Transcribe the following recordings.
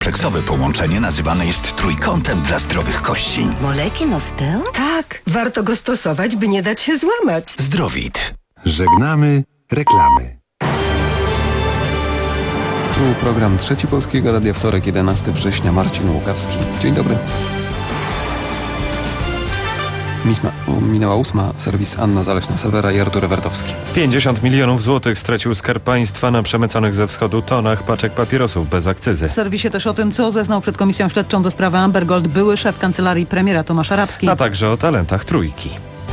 Pleksowe połączenie nazywane jest trójkątem dla zdrowych kości. Moleki Nosteo? Tak, warto go stosować, by nie dać się złamać. Zdrowit. Żegnamy reklamy. Tu program Trzeci Polskiego Radia, wtorek, 11 września, Marcin Łukawski. Dzień dobry. Minęła 8, serwis Anna Zaleśna-Sewera i Artur Ewertowski. 50 milionów złotych stracił Skarb Państwa na przemyconych ze wschodu tonach paczek papierosów bez akcyzy. W serwisie też o tym, co zeznał przed Komisją Śledczą do sprawy Amber Gold były szef kancelarii premiera Tomasz Arabski. A także o talentach Trójki.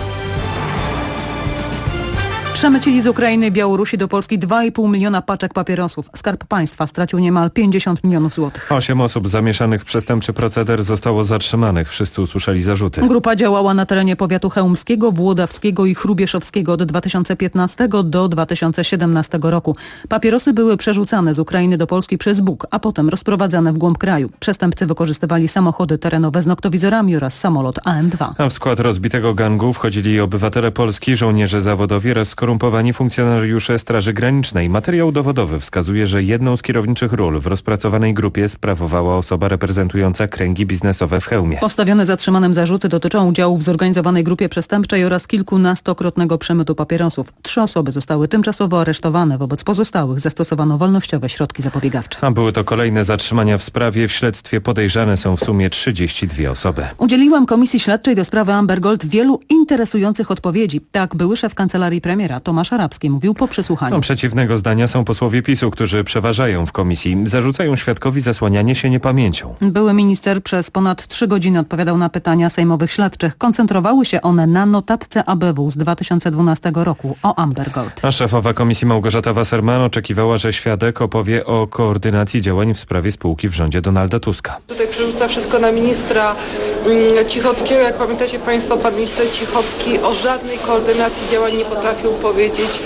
Przemycili z Ukrainy i Białorusi do Polski 2,5 miliona paczek papierosów. Skarb Państwa stracił niemal 50 milionów złotych. 8 osób zamieszanych w przestępczy proceder zostało zatrzymanych. Wszyscy usłyszeli zarzuty. Grupa działała na terenie powiatu chełmskiego, włodawskiego i hrubieszowskiego od 2015 do 2017 roku. Papierosy były przerzucane z Ukrainy do Polski przez Bug, a potem rozprowadzane w głąb kraju. Przestępcy wykorzystywali samochody terenowe z noktowizorami oraz samolot AM-2. A w skład rozbitego gangu wchodzili obywatele Polski, żołnierze zawodowi oraz skorumpowani funkcjonariusze Straży Granicznej. Materiał dowodowy wskazuje, że jedną z kierowniczych ról w rozpracowanej grupie sprawowała osoba reprezentująca kręgi biznesowe w Chełmie. Postawione zatrzymanym zarzuty dotyczą udziału w zorganizowanej grupie przestępczej oraz kilkunastokrotnego przemytu papierosów. 3 osoby zostały tymczasowo aresztowane. Wobec pozostałych zastosowano wolnościowe środki zapobiegawcze. A były to kolejne zatrzymania w sprawie. W śledztwie podejrzane są w sumie 32 osoby. Udzieliłam Komisji Śledczej do sprawy Amber Gold wielu interesujących odpowiedzi. Tak były szef kancelarii premiera Tomasz Arabski mówił po przesłuchaniu. Przeciwnego zdania są posłowie PiS-u, którzy przeważają w komisji. Zarzucają świadkowi zasłanianie się niepamięcią. Były minister przez ponad 3 godziny odpowiadał na pytania sejmowych śledczych. Koncentrowały się one na notatce ABW z 2012 roku o Amber Gold. A szefowa komisji Małgorzata Wasserman oczekiwała, że świadek opowie o koordynacji działań w sprawie spółki w rządzie Donalda Tuska. Tutaj przerzuca wszystko na ministra Cichockiego. Jak pamiętacie Państwo, pan minister Cichocki o żadnej koordynacji działań nie potrafił powiedzieć,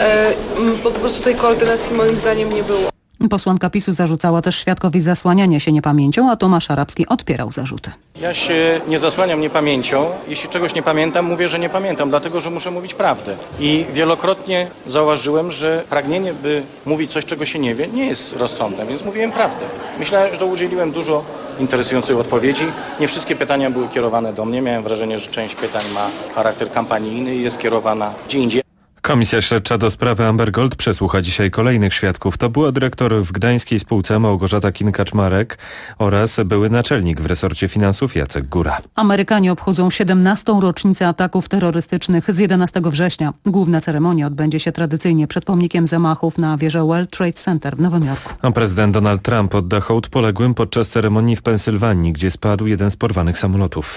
bo po prostu tej koordynacji moim zdaniem nie było. Posłanka PiS-u zarzucała też świadkowi zasłanianie się niepamięcią, a Tomasz Arabski odpierał zarzuty. Ja się nie zasłaniam niepamięcią. Jeśli czegoś nie pamiętam, mówię, że nie pamiętam, dlatego że muszę mówić prawdę. I wielokrotnie zauważyłem, że pragnienie, by mówić coś, czego się nie wie, nie jest rozsądem, więc mówiłem prawdę. Myślę, że udzieliłem dużo interesujących odpowiedzi. Nie wszystkie pytania były kierowane do mnie. Miałem wrażenie, że część pytań ma charakter kampanijny i jest kierowana gdzie indziej. Komisja Śledcza do sprawy Amber Gold przesłucha dzisiaj kolejnych świadków. To była dyrektor w gdańskiej spółce Małgorzata Kin-Kaczmarek oraz były naczelnik w resorcie finansów Jacek Góra. Amerykanie obchodzą 17. rocznicę ataków terrorystycznych z 11 września. Główna ceremonia odbędzie się tradycyjnie przed pomnikiem zamachów na wieżę World Trade Center w Nowym Jorku. A prezydent Donald Trump odda hołd poległym podczas ceremonii w Pensylwanii, gdzie spadł jeden z porwanych samolotów.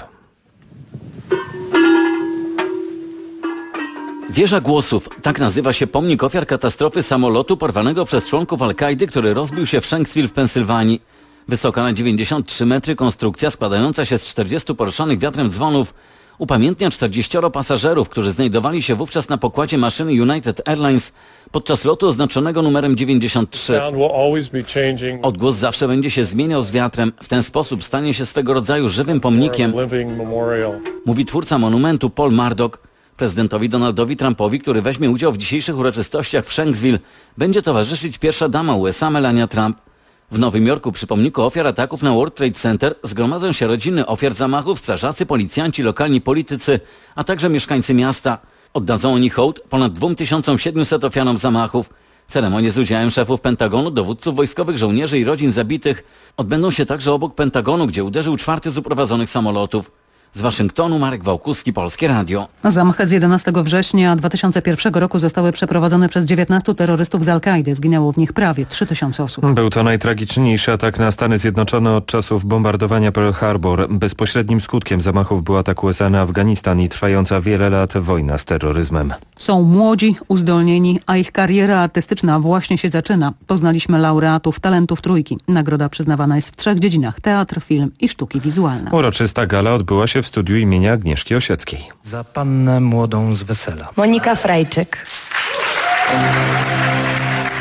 Wieża Głosów. Tak nazywa się pomnik ofiar katastrofy samolotu porwanego przez członków Al-Kaidy, który rozbił się w Shanksville w Pensylwanii. Wysoka na 93 metry konstrukcja składająca się z 40 poruszanych wiatrem dzwonów upamiętnia 40 pasażerów, którzy znajdowali się wówczas na pokładzie maszyny United Airlines podczas lotu oznaczonego numerem 93. Odgłos zawsze będzie się zmieniał z wiatrem. W ten sposób stanie się swego rodzaju żywym pomnikiem, mówi twórca monumentu Paul Murdoch. Prezydentowi Donaldowi Trumpowi, który weźmie udział w dzisiejszych uroczystościach w Shanksville, będzie towarzyszyć pierwsza dama USA Melania Trump. W Nowym Jorku przy pomniku ofiar ataków na World Trade Center zgromadzą się rodziny ofiar zamachów, strażacy, policjanci, lokalni politycy, a także mieszkańcy miasta. Oddadzą oni hołd ponad 2700 ofiarom zamachów. Ceremonie z udziałem szefów Pentagonu, dowódców wojskowych, żołnierzy i rodzin zabitych odbędą się także obok Pentagonu, gdzie uderzył 4 z uprowadzonych samolotów. Z Waszyngtonu Marek Wałkuski, Polskie Radio. Zamachy z 11 września 2001 roku zostały przeprowadzone przez 19 terrorystów z Al-Kaidy. Zginęło w nich prawie 3000 osób. Był to najtragiczniejszy atak na Stany Zjednoczone od czasów bombardowania Pearl Harbor. Bezpośrednim skutkiem zamachów był atak USA na Afganistan i trwająca wiele lat wojna z terroryzmem. Są młodzi, uzdolnieni, a ich kariera artystyczna właśnie się zaczyna. Poznaliśmy laureatów talentów Trójki. Nagroda przyznawana jest w 3 dziedzinach: teatr, film i sztuki wizualne. Uroczysta gala odbyła się w studiu imienia Agnieszki Osieckiej. Za pannę młodą z wesela. Monika Frajczyk.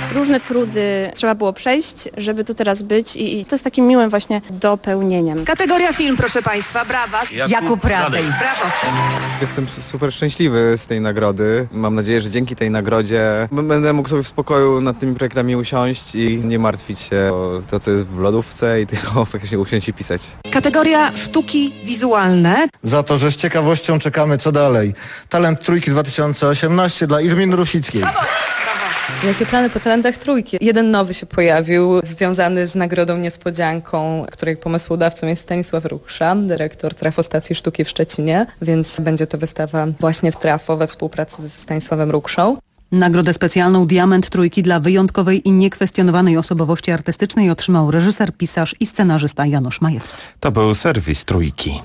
Różne trudy trzeba było przejść, żeby tu teraz być i to jest takim miłym właśnie dopełnieniem. Kategoria film, proszę Państwa, brawa. Jakub Radej. Brawo. Jestem super szczęśliwy z tej nagrody. Mam nadzieję, że dzięki tej nagrodzie będę mógł sobie w spokoju nad tymi projektami usiąść i nie martwić się o to, co jest w lodówce i tylko faktycznie usiąść i pisać. Kategoria sztuki wizualne. Za to, że z ciekawością czekamy co dalej. Talent Trójki 2018 dla Irminy Rusickiej. Jakie plany po talentach Trójki? Jeden nowy się pojawił, związany z nagrodą niespodzianką, której pomysłodawcą jest Stanisław Ruksza, dyrektor Trafostacji Sztuki w Szczecinie, więc będzie to wystawa właśnie w Trafo we współpracy ze Stanisławem Rukszą. Nagrodę specjalną Diament Trójki dla wyjątkowej i niekwestionowanej osobowości artystycznej otrzymał reżyser, pisarz i scenarzysta Janusz Majewski. To był serwis Trójki.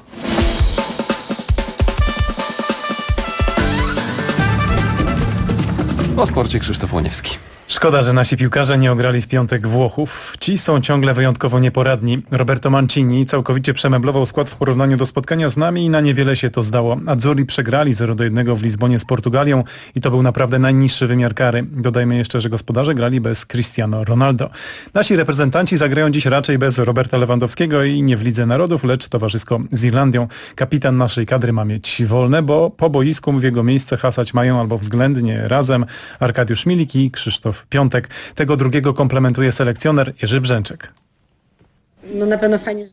O sporcie Krzysztof Łoniewski. Szkoda, że nasi piłkarze nie ograli w piątek Włochów. Ci są ciągle wyjątkowo nieporadni. Roberto Mancini całkowicie przemeblował skład w porównaniu do spotkania z nami i na niewiele się to zdało. Azzurri przegrali 0-1 w Lizbonie z Portugalią i to był naprawdę najniższy wymiar kary. Dodajmy jeszcze, że gospodarze grali bez Cristiano Ronaldo. Nasi reprezentanci zagrają dziś raczej bez Roberta Lewandowskiego i nie w Lidze Narodów, lecz towarzysko z Irlandią. Kapitan naszej kadry ma mieć wolne, bo po boisku w jego miejsce hasać mają albo względnie razem Arkadiusz Milik i Krzysztof Piątek. Tego drugiego komplementuje selekcjoner Jerzy Brzęczek. No na pewno fajnie.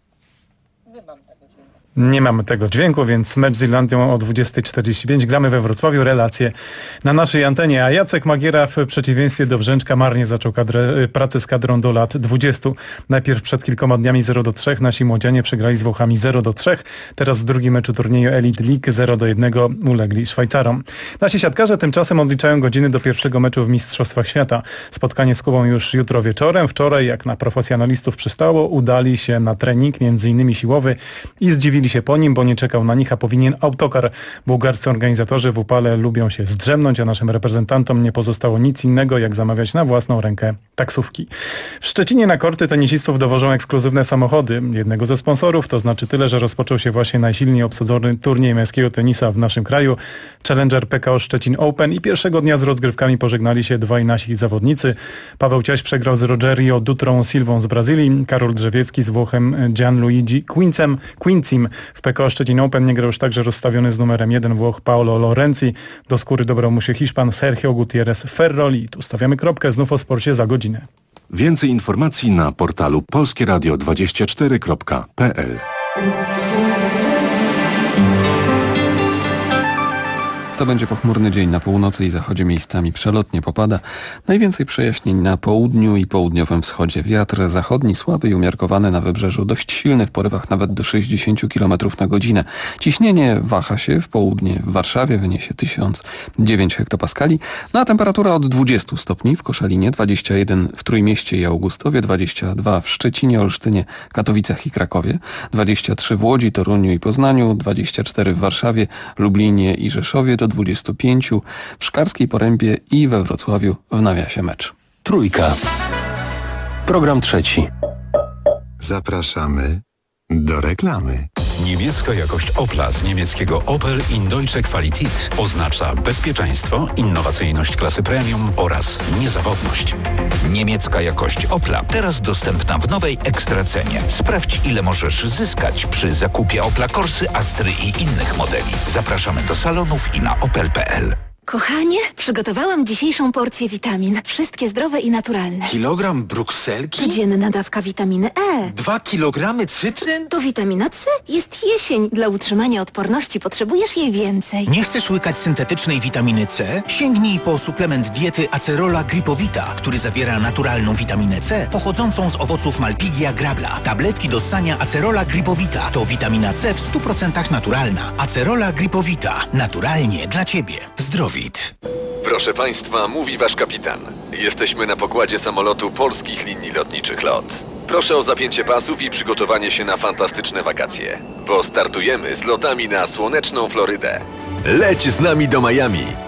Nie mamy tego dźwięku, więc mecz z Irlandią o 20:45. Gramy we Wrocławiu, relacje na naszej antenie, a Jacek Magiera w przeciwieństwie do Brzęczka marnie zaczął pracę z kadrą do lat 20. Najpierw przed kilkoma dniami 0-3 nasi młodzianie przegrali z Włochami 0-3. Teraz w drugim meczu turnieju Elite League 0-1 ulegli Szwajcarom. Nasi siatkarze tymczasem odliczają godziny do pierwszego meczu w Mistrzostwach Świata. Spotkanie z Kubą już jutro wieczorem. Wczoraj, jak na profesjonalistów przystało, udali się na trening, między innymi siłowy, i zdziwili się po nim, bo nie czekał na nich, a powinien autokar. Bułgarscy organizatorzy w upale lubią się zdrzemnąć, a naszym reprezentantom nie pozostało nic innego, jak zamawiać na własną rękę taksówki. W Szczecinie na korty tenisistów dowożą ekskluzywne samochody. Jednego ze sponsorów, to znaczy tyle, że rozpoczął się właśnie najsilniej obsadzony turniej męskiego tenisa w naszym kraju. Challenger PKO Szczecin Open i pierwszego dnia z rozgrywkami pożegnali się dwaj nasi zawodnicy. Paweł Ciaś przegrał z Rogerio Dutrą Silvą z Brazylii, Karol Drzewiecki z Włochem Gianluigi Quincim. W PKO Szczecin Open nie grał już także rozstawiony z numerem 1 Włoch Paolo Lorenzi. Do skóry dobrał mu się Hiszpan Sergio Gutierrez Ferroli. Tu stawiamy kropkę, znów o sporcie za godzinę. Więcej informacji na portalu polskieradio24.pl. To będzie pochmurny dzień na północy i zachodzie, miejscami przelotnie popada. Najwięcej przejaśnień na południu i południowym wschodzie. Wiatr zachodni słaby i umiarkowany, na wybrzeżu dość silny, w porywach nawet do 60 km na godzinę. Ciśnienie waha się w południe w Warszawie, wyniesie 1009 hektopaskali, a temperatura od 20 stopni w Koszalinie, 21 w Trójmieście i Augustowie, 22 w Szczecinie, Olsztynie, Katowicach i Krakowie, 23 w Łodzi, Toruniu i Poznaniu, 24 w Warszawie, Lublinie i Rzeszowie, do 25 w Szklarskiej Porębie i we Wrocławiu w nawiasie mecz. Trójka. Program trzeci. Zapraszamy do reklamy. Niemiecka jakość Opla z niemieckiego Opel in Deutsche Qualität oznacza bezpieczeństwo, innowacyjność klasy premium oraz niezawodność. Niemiecka jakość Opla teraz dostępna w nowej ekstracenie. Sprawdź, ile możesz zyskać przy zakupie Opla Corsy, Astry i innych modeli. Zapraszamy do salonów i na opel.pl. Kochanie, przygotowałam dzisiejszą porcję witamin. Wszystkie zdrowe i naturalne. Kilogram brukselki? Codzienna dawka witaminy E. 2 kilogramy cytryn? To witamina C. Jest jesień. Dla utrzymania odporności potrzebujesz jej więcej. Nie chcesz łykać syntetycznej witaminy C? Sięgnij po suplement diety Acerola Gripowita, który zawiera naturalną witaminę C pochodzącą z owoców Malpighia grabla. Tabletki do ssania Acerola Gripowita to witamina C w 100% naturalna. Acerola Gripowita. Naturalnie dla Ciebie. Zdrowie. Proszę Państwa, mówi Wasz kapitan. Jesteśmy na pokładzie samolotu Polskich Linii Lotniczych LOT. Proszę o zapięcie pasów i przygotowanie się na fantastyczne wakacje, bo startujemy z lotami na słoneczną Florydę. Leć z nami do Miami.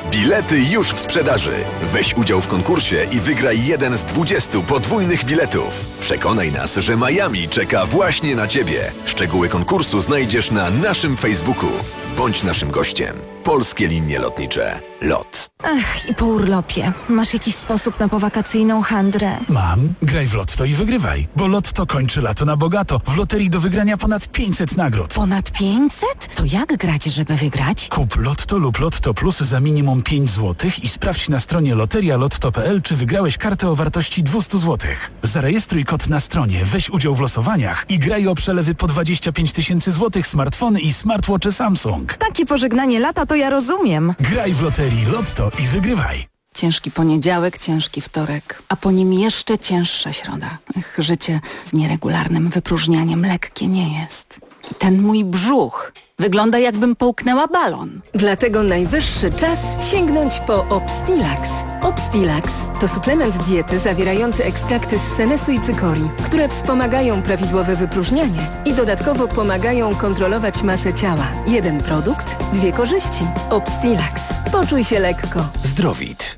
Bilety już w sprzedaży. Weź udział w konkursie i wygraj jeden z 20 podwójnych biletów. Przekonaj nas, że Miami czeka właśnie na Ciebie. Szczegóły konkursu znajdziesz na naszym Facebooku. Bądź naszym gościem. Polskie Linie Lotnicze. LOT. Ach, i po urlopie. Masz jakiś sposób na powakacyjną handrę? Mam. Graj w Lotto i wygrywaj. Bo Lotto kończy lato na bogato. W loterii do wygrania ponad 500 nagród. Ponad 500? To jak grać, żeby wygrać? Kup Lotto lub Lotto Plus za minimum 5 zł i sprawdź na stronie loterialotto.pl, czy wygrałeś kartę o wartości 200 zł. Zarejestruj kod na stronie, weź udział w losowaniach i graj o przelewy po 25 000 złotych, smartfony i smartwatche Samsung. Takie pożegnanie lata to ja rozumiem. Graj w loterii Lotto i wygrywaj. Ciężki poniedziałek, ciężki wtorek, a po nim jeszcze cięższa środa. Życie z nieregularnym wypróżnianiem lekkie nie jest. I ten mój brzuch wygląda, jakbym połknęła balon. Dlatego najwyższy czas sięgnąć po Obstilax. Obstilax to suplement diety zawierający ekstrakty z senesu i cykorii, które wspomagają prawidłowe wypróżnianie i dodatkowo pomagają kontrolować masę ciała. Jeden produkt, dwie korzyści. Obstilax. Poczuj się lekko. Zdrowit.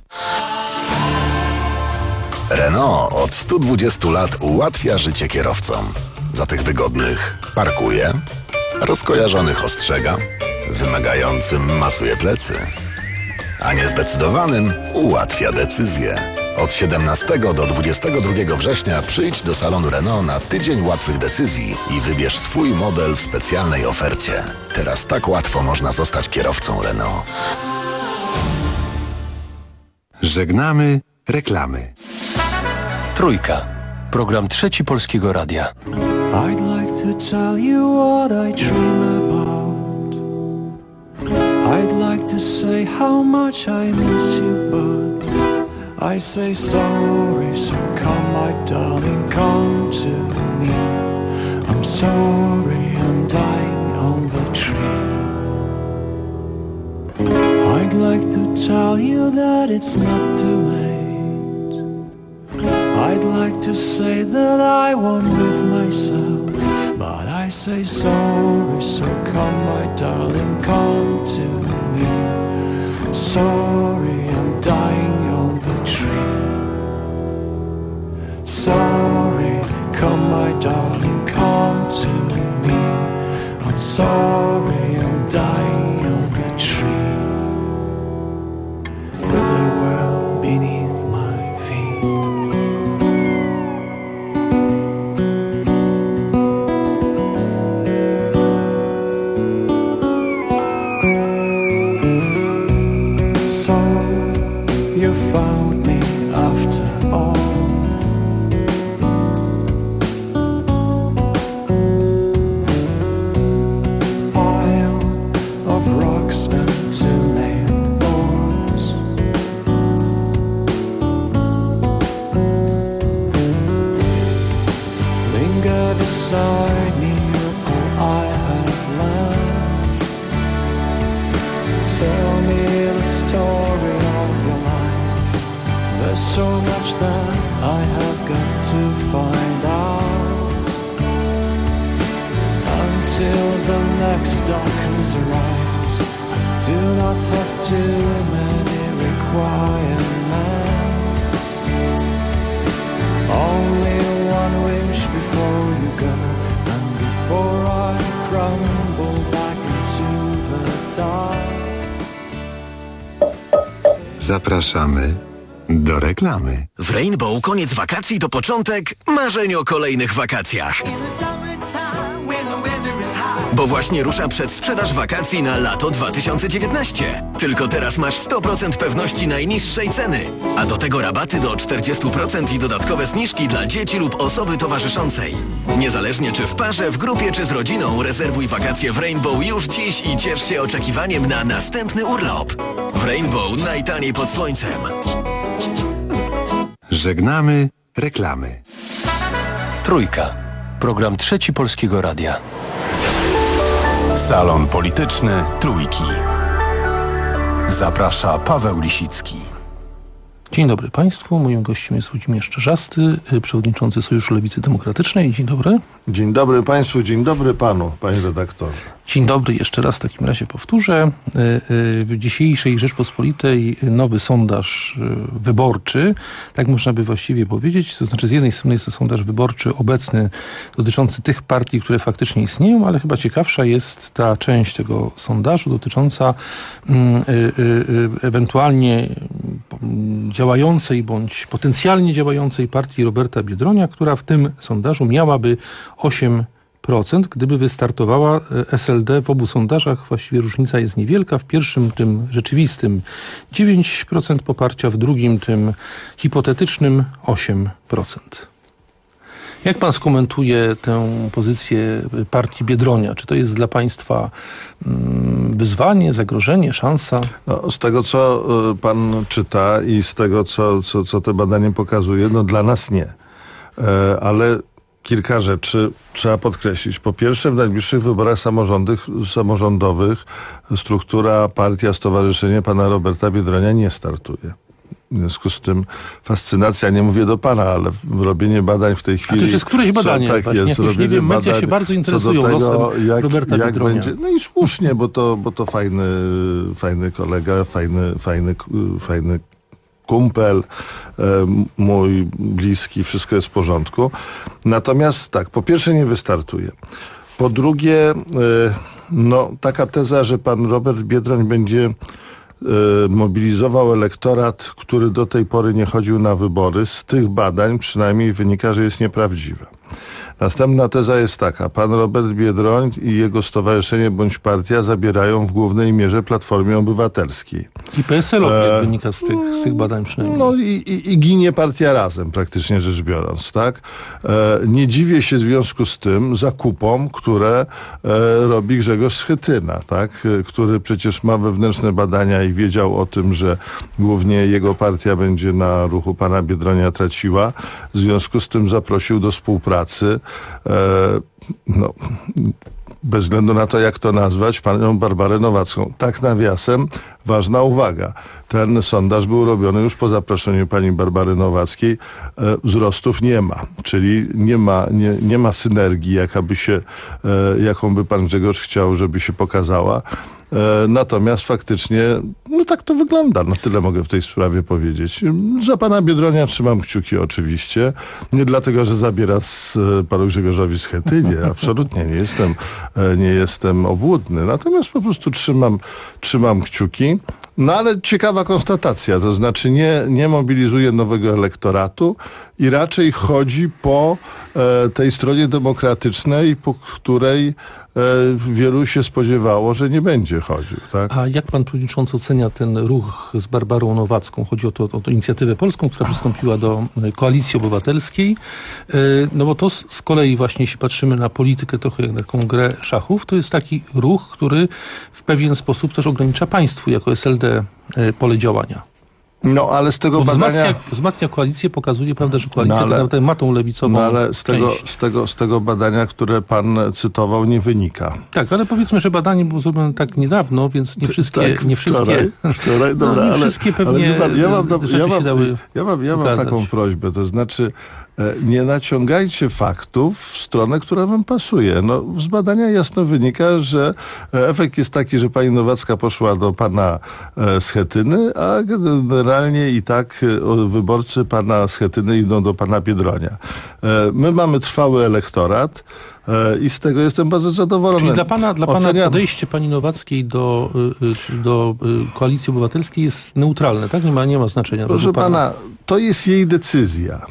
Renault od 120 lat ułatwia życie kierowcom. Za tych wygodnych parkuje, rozkojarzonych ostrzega, wymagającym masuje plecy, a niezdecydowanym ułatwia decyzje. Od 17 do 22 września przyjdź do salonu Renault na tydzień łatwych decyzji i wybierz swój model w specjalnej ofercie. Teraz tak łatwo można zostać kierowcą Renault. Żegnamy reklamy. Trójka. Program Trzeci Polskiego Radia. I'd like to tell you what I dream about. I'd like to say how much I miss you, but I say sorry, so come my darling, come to me. I'm sorry, I'm dying on the tree. I'd like to tell you that it's not too late. I'd like to say that I won't live myself, but I say sorry, so come my darling, come to me. Sorry, I'm dying on the tree. Sorry, come my darling, come to me. I'm sorry, I'm dying on the tree. With the world beneath my feet. You found me after all. Pile of rocks and two-named boards. Linger beside me, all I have learned. Tell me the story of your life. There's so much that I have got to find out. Until the next darkness arrives, I do not have too many requirements. Only one wish before you go, and before I crumble back into the dark. Zapraszamy do reklamy. W Rainbow koniec wakacji to początek marzeń o kolejnych wakacjach. Bo właśnie rusza przedsprzedaż wakacji na lato 2019. Tylko teraz masz 100% pewności najniższej ceny. A do tego rabaty do 40% i dodatkowe zniżki dla dzieci lub osoby towarzyszącej. Niezależnie czy w parze, w grupie czy z rodziną, rezerwuj wakacje w Rainbow już dziś i ciesz się oczekiwaniem na następny urlop. W Rainbow najtaniej pod słońcem. Żegnamy reklamy. Trójka. Program Trzeci Polskiego Radia. Salon Polityczny Trójki. Zaprasza Paweł Lisicki. Dzień dobry Państwu. Moim gościem jest Włodzimierz Czarzasty, przewodniczący Sojuszu Lewicy Demokratycznej. Dzień dobry. Dzień dobry Państwu, dzień dobry Panu, Panie redaktorze. Dzień dobry, jeszcze raz w takim razie powtórzę. W dzisiejszej Rzeczpospolitej nowy sondaż wyborczy, tak można by właściwie powiedzieć, to znaczy z jednej strony jest to sondaż wyborczy obecny dotyczący tych partii, które faktycznie istnieją, ale chyba ciekawsza jest ta część tego sondażu dotycząca ewentualnie działającej bądź potencjalnie działającej partii Roberta Biedronia, która w tym sondażu miałaby 8%, gdyby wystartowała. SLD w obu sondażach właściwie różnica jest niewielka. W pierwszym, tym rzeczywistym 9% poparcia, w drugim, tym hipotetycznym 8%. Jak pan skomentuje tę pozycję partii Biedronia? Czy to jest dla państwa wyzwanie, zagrożenie, szansa? No, z tego, co pan czyta i z tego, co te badanie pokazuje, no dla nas nie. Ale kilka rzeczy trzeba podkreślić. Po pierwsze, w najbliższych wyborach samorządowych struktura, partia, stowarzyszenie pana Roberta Biedronia nie startuje. W związku z tym fascynacja, nie mówię do pana, ale robienie badań w tej chwili... A to jest któreś badanie? Tak właśnie, jest, nie wiem, media się bardzo interesują losem Roberta Biedronia. Będzie, no i słusznie, bo to fajny kolega, fajny kumpel, mój bliski, wszystko jest w porządku. Natomiast tak, po pierwsze nie wystartuje. Po drugie, no taka teza, że pan Robert Biedroń będzie mobilizował elektorat, który do tej pory nie chodził na wybory, z tych badań przynajmniej wynika, że jest nieprawdziwa. Następna teza jest taka. Pan Robert Biedroń i jego stowarzyszenie bądź partia zabierają w głównej mierze Platformie Obywatelskiej. I PSL-owi, jak wynika z tych badań przynajmniej. No i ginie partia razem, praktycznie rzecz biorąc, tak? Nie dziwię się w związku z tym zakupom, które robi Grzegorz Schetyna, tak? Który przecież ma wewnętrzne badania i wiedział o tym, że głównie jego partia będzie na ruchu pana Biedronia traciła. W związku z tym zaprosił do współpracy no, bez względu na to, jak to nazwać, panią Barbarę Nowacką. Tak nawiasem, ważna uwaga. Ten sondaż był robiony już po zaproszeniu pani Barbary Nowackiej. Wzrostów nie ma, czyli nie ma synergii, jaką by pan Grzegorz chciał, żeby się pokazała. Natomiast faktycznie, no tak to wygląda. No tyle mogę w tej sprawie powiedzieć. Za pana Biedronia trzymam kciuki oczywiście. Nie dlatego, że zabiera z panu Grzegorzowi Schetynie. Absolutnie nie jestem obłudny. Natomiast po prostu trzymam kciuki. No ale ciekawa konstatacja, to znaczy nie mobilizuje nowego elektoratu i raczej chodzi po tej stronie demokratycznej, po której wielu się spodziewało, że nie będzie chodził. Tak? A jak pan przewodniczący ocenia ten ruch z Barbarą Nowacką? Chodzi o tę inicjatywę polską, która przystąpiła do Koalicji Obywatelskiej. No bo to z kolei właśnie, jeśli patrzymy na politykę trochę jak na taką grę szachów, to jest taki ruch, który w pewien sposób też ogranicza państwu jako SLD pole działania. No, ale z tego badania... Wzmacnia koalicję, pokazuje, prawda, że koalicja ma tą lewicową ale z tego badania, które pan cytował, nie wynika. Tak, ale powiedzmy, że badanie było zrobione tak niedawno, więc nie wszystkie... Wczoraj, dobra, nie wszystkie pewnie rzeczy się dały Ja mam taką prośbę, to znaczy nie naciągajcie faktów w stronę, która wam pasuje. No, z badania jasno wynika, że efekt jest taki, że pani Nowacka poszła do pana Schetyny, a generalnie i tak wyborcy pana Schetyny idą do pana Biedronia. My mamy trwały elektorat i z tego jestem bardzo zadowolony. Czyli dla pana podejście pani Nowackiej do Koalicji Obywatelskiej jest neutralne, tak? Nie ma znaczenia. Proszę pana, to jest jej decyzja.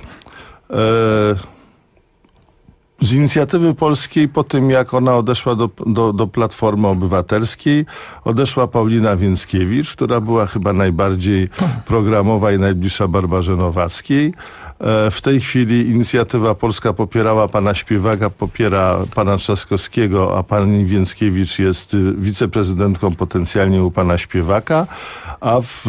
Z inicjatywy polskiej, po tym jak ona odeszła do Platformy Obywatelskiej, odeszła Paulina Więckiewicz, która była chyba najbardziej programowa i najbliższa Barbarze Nowackiej. W tej chwili inicjatywa polska popierała pana Śpiewaka, popiera pana Trzaskowskiego, a pani Więckiewicz jest wiceprezydentką potencjalnie u pana Śpiewaka, a w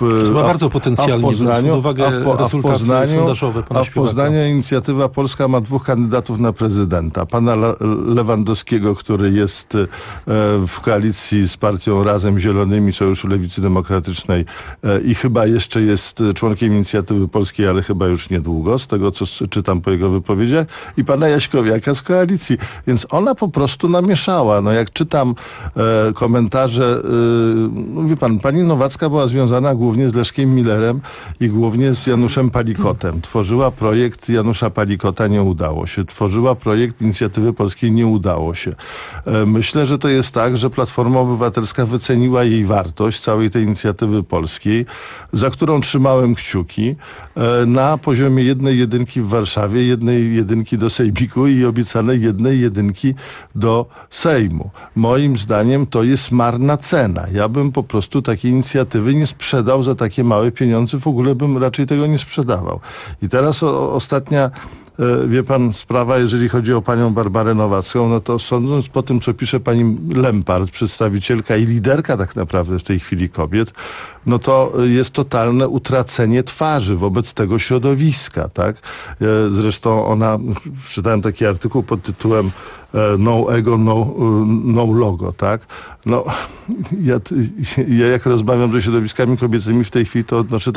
Poznaniu inicjatywa polska ma 2 kandydatów na prezydenta. Pana Lewandowskiego, który jest w koalicji z partią Razem Zielonymi, Sojuszu Lewicy Demokratycznej i chyba jeszcze jest członkiem inicjatywy polskiej, ale chyba już niedługo, z tego co czytam po jego wypowiedziach, i pana Jaśkowiaka z koalicji. Więc ona po prostu namieszała. No jak czytam komentarze, wie pan, pani Nowacka była związana głównie z Leszkiem Millerem i głównie z Januszem Palikotem. Tworzyła projekt Janusza Palikota, nie udało się. Tworzyła projekt Inicjatywy Polskiej, nie udało się. Myślę, że to jest tak, że Platforma Obywatelska wyceniła jej wartość, całej tej Inicjatywy Polskiej, za którą trzymałem kciuki, na poziomie 1/1 w Warszawie, 1/1 do Sejmiku i obiecanej 1/1 do Sejmu. Moim zdaniem to jest marna cena. Ja bym po prostu takiej inicjatywy nie sprzedał za takie małe pieniądze, w ogóle bym raczej tego nie sprzedawał. I teraz ostatnia, wie pan, sprawa, jeżeli chodzi o panią Barbarę Nowacką, no to sądząc po tym, co pisze pani Lempart, przedstawicielka i liderka tak naprawdę w tej chwili kobiet, no to jest totalne utracenie twarzy wobec tego środowiska, tak? Zresztą ona, czytałem taki artykuł pod tytułem No ego, no logo, tak? No, ja jak rozmawiam ze środowiskami kobiecymi w tej chwili, to odnoszę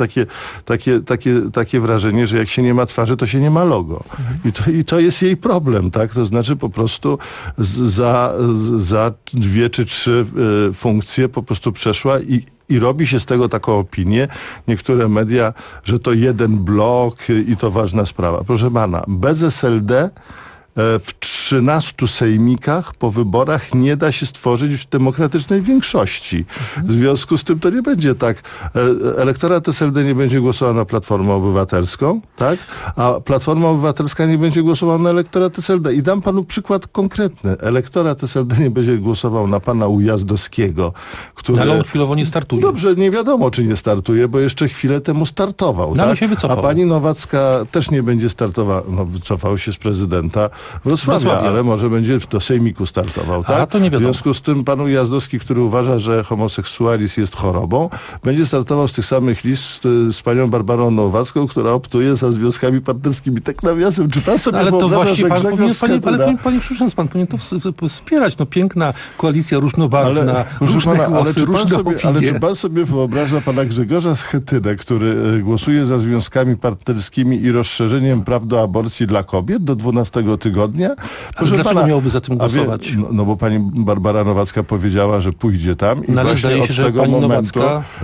takie wrażenie, że jak się nie ma twarzy, to się nie ma logo. I to jest jej problem, tak? To znaczy po prostu za 2 czy 3 funkcje po prostu przeszła i robi się z tego taką opinię, niektóre media, że to jeden blok i to ważna sprawa. Proszę pana, bez SLD w 13 sejmikach po wyborach nie da się stworzyć w demokratycznej większości. W związku z tym to nie będzie tak. Elektorat SLD nie będzie głosował na Platformę Obywatelską, tak? A Platforma Obywatelska nie będzie głosowała na elektorat SLD. I dam panu przykład konkretny. Elektorat SLD nie będzie głosował na pana Ujazdowskiego, który... Ale on chwilowo nie startuje. Dobrze, nie wiadomo, czy nie startuje, bo jeszcze chwilę temu startował. No, tak? się wycofał. A pani Nowacka też nie będzie startowała. No, wycofał się z prezydenta Wrocławia, ale może będzie do Sejmiku startował, tak? To nie wiadomo. W związku z tym pan Ujazdowski, który uważa, że homoseksualizm jest chorobą, będzie startował z tych samych list z panią Barbarą Nowacką, która optuje za związkami partnerskimi. Tak nawiasem, czy pan sobie ale to właśnie pan powinien, panie przewodniczący, pan powinien to wspierać. No piękna koalicja różnobarwna, różne głosy, różne opinie. Ale czy pan sobie wyobraża pana Grzegorza Schetynę, który głosuje za związkami partnerskimi i rozszerzeniem praw do aborcji dla kobiet do 12 tygodnia? Ale dlaczego miałby za tym głosować? No bo pani Barbara Nowacka powiedziała, że pójdzie tam i no, właśnie od się, tego momentu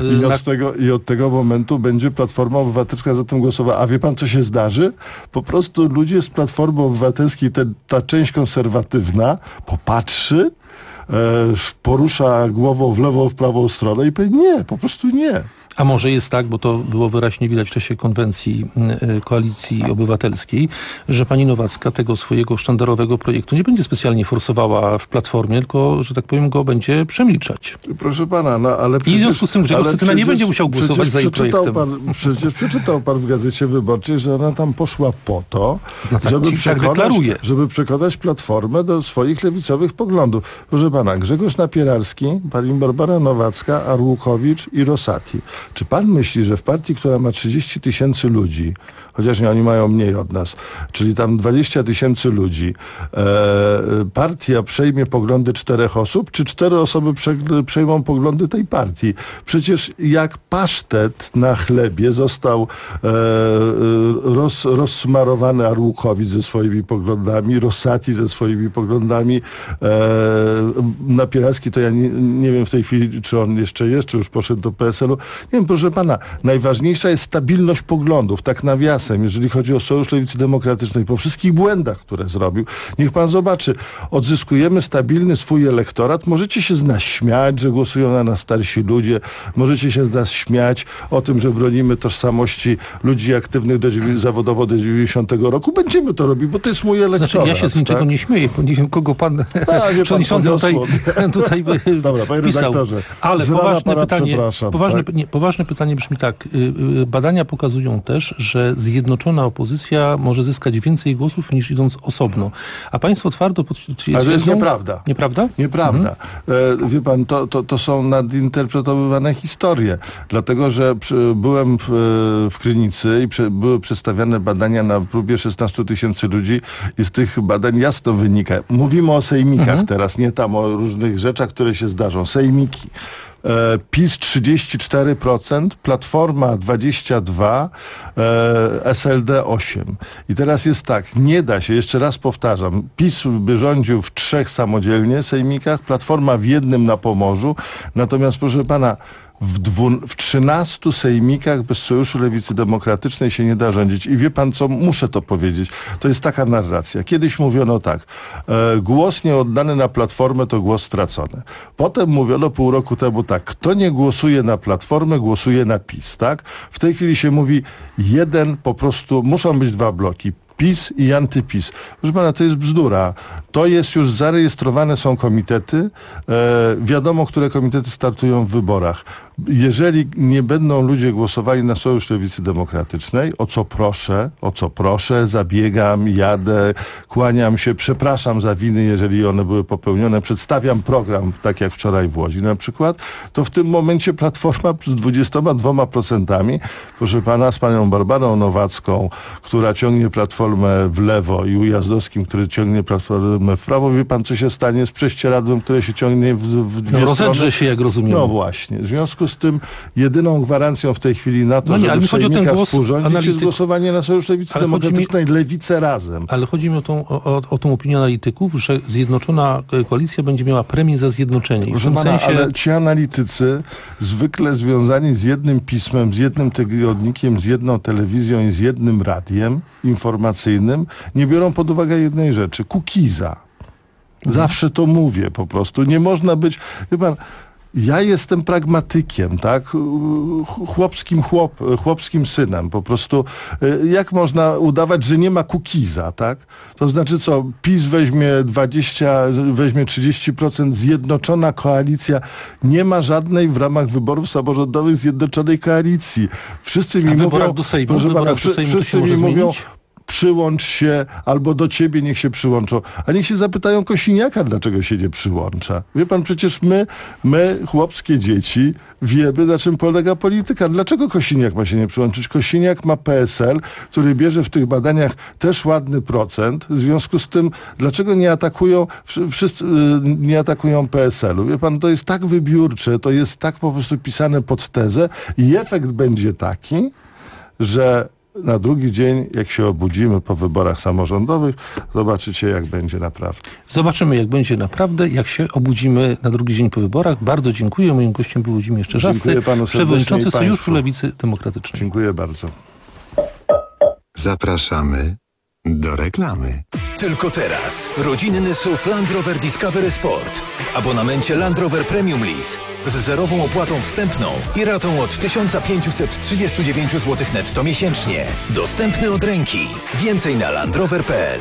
od tego momentu będzie Platforma Obywatelska za tym głosowała. A wie pan, co się zdarzy? Po prostu ludzie z Platformy Obywatelskiej, ta część konserwatywna popatrzy, porusza głową w lewą, w prawą stronę i powie nie, po prostu nie. A może jest tak, bo to było wyraźnie widać w czasie konwencji Koalicji Obywatelskiej, że pani Nowacka tego swojego sztandarowego projektu nie będzie specjalnie forsowała w Platformie, tylko, że tak powiem, go będzie przemilczać. Proszę pana, no ale przecież... I w związku z tym Grzegorz Schetyna nie będzie musiał głosować za jej projektem. Przecież przeczytał pan w Gazecie Wyborczej, że ona tam poszła po to, tak, żeby przekonać Platformę do swoich lewicowych poglądów. Proszę pana, Grzegorz Napieralski, pani Barbara Nowacka, Arłukowicz i Rosati. Czy pan myśli, że w partii, która ma 30 000 ludzi, chociaż nie, oni mają mniej od nas, czyli tam 20 000 ludzi, partia przejmie poglądy 4 osób, czy 4 osoby przejmą poglądy tej partii? Przecież jak pasztet na chlebie został rozsmarowany Arłukowicz ze swoimi poglądami, Rosati ze swoimi poglądami, Napieralski, to ja nie wiem w tej chwili, czy on jeszcze jest, czy już poszedł do PSL-u. Nie wiem, proszę pana, najważniejsza jest stabilność poglądów, tak nawiasem, jeżeli chodzi o Sojusz Lewicy Demokratycznej, po wszystkich błędach, które zrobił. Niech pan zobaczy, odzyskujemy stabilny swój elektorat, możecie się z nas śmiać, że głosują na nas starsi ludzie, możecie się z nas śmiać o tym, że bronimy tożsamości ludzi aktywnych zawodowo do 90 roku. Będziemy to robić, bo to jest mój elektorat. Znaczy, ja się z niczego nie śmieję, bo nie wiem, kogo pan przewodniczący tutaj Dobra, panie redaktorze, ale poważne pytanie brzmi tak. Badania pokazują też, że zjednoczona opozycja może zyskać więcej głosów niż idąc osobno. A państwo twardo Ale to jest nieprawda. Nieprawda? Nieprawda. Wie pan, to są nadinterpretowywane historie. Dlatego, że byłem w Krynicy i były przedstawiane badania na próbie 16 000 ludzi i z tych badań jasno wynika. Mówimy o sejmikach teraz, nie tam o różnych rzeczach, które się zdarzą. Sejmiki. PiS 34%, Platforma 22%, SLD 8%. I teraz jest tak, nie da się, jeszcze raz powtarzam, PiS by rządził w 3 samodzielnie sejmikach, Platforma w 1 na Pomorzu, natomiast proszę pana, w 13 sejmikach bez Sojuszu Lewicy Demokratycznej się nie da rządzić. I wie pan co? Muszę to powiedzieć. To jest taka narracja. Kiedyś mówiono tak. Głos nieoddany na Platformę to głos stracony. Potem mówiono pół roku temu tak. Kto nie głosuje na Platformę, głosuje na PiS. Tak? W tej chwili się mówi po prostu, muszą być 2 bloki. PiS i antyPiS. Proszę pana, to jest bzdura. To jest już zarejestrowane, są komitety. Wiadomo, które komitety startują w wyborach. Jeżeli nie będą ludzie głosowali na Sojusz Lewicy Demokratycznej, o co proszę, zabiegam, jadę, kłaniam się, przepraszam za winy, jeżeli one były popełnione, przedstawiam program, tak jak wczoraj w Łodzi na przykład, to w tym momencie Platforma z 22%, proszę pana, z panią Barbarą Nowacką, która ciągnie Platformę w lewo i Ujazdowskim, który ciągnie Platformę w prawo, wie pan, co się stanie z prześcieradłem, które się ciągnie w dwie strony? Rozedrze się, jak rozumiem. No właśnie. W związku z tym jedyną gwarancją w tej chwili na to, żeby w sejmikach współrządzić jest głosowanie na Sojusz Lewicy Demokratycznej, Lewicę razem. Ale chodzi mi o tą opinię analityków, że Zjednoczona Koalicja będzie miała premię za zjednoczenie. Proszę pana, ale ci analitycy zwykle związani z jednym pismem, z jednym tygodnikiem, z jedną telewizją i z jednym radiem informacyjnym nie biorą pod uwagę jednej rzeczy. Kukiza. Zawsze to mówię po prostu. Nie można być... Wie pan, ja jestem pragmatykiem, tak? Chłopskim synem. Po prostu jak można udawać, że nie ma Kukiza, tak? To znaczy co? PiS weźmie 30%, Zjednoczona Koalicja. Nie ma żadnej w ramach wyborów samorządowych Zjednoczonej Koalicji. Wszyscy mi mówią, proszę pana, wszyscy mi mówią, przyłącz się, albo do ciebie niech się przyłączą. A niech się zapytają Kosiniaka, dlaczego się nie przyłącza. Wie pan, przecież my, chłopskie dzieci, wiemy, na czym polega polityka. Dlaczego Kosiniak ma się nie przyłączyć? Kosiniak ma PSL, który bierze w tych badaniach też ładny procent. W związku z tym, dlaczego wszyscy nie atakują PSL-u? Wie pan, to jest tak wybiórcze, to jest tak po prostu pisane pod tezę i efekt będzie taki, że na drugi dzień, jak się obudzimy po wyborach samorządowych, zobaczycie, jak będzie naprawdę. Zobaczymy, jak będzie naprawdę, jak się obudzimy na drugi dzień po wyborach. Bardzo dziękuję. Moim gościem był Włodzimierz Czerzasty, przewodniczący Sojuszu Lewicy Demokratycznej. Dziękuję bardzo. Zapraszamy do reklamy. Tylko teraz rodzinny SUV Land Rover Discovery Sport w abonamencie Land Rover Premium Lease z zerową opłatą wstępną i ratą od 1539 zł netto miesięcznie. Dostępny od ręki. Więcej na landrover.pl.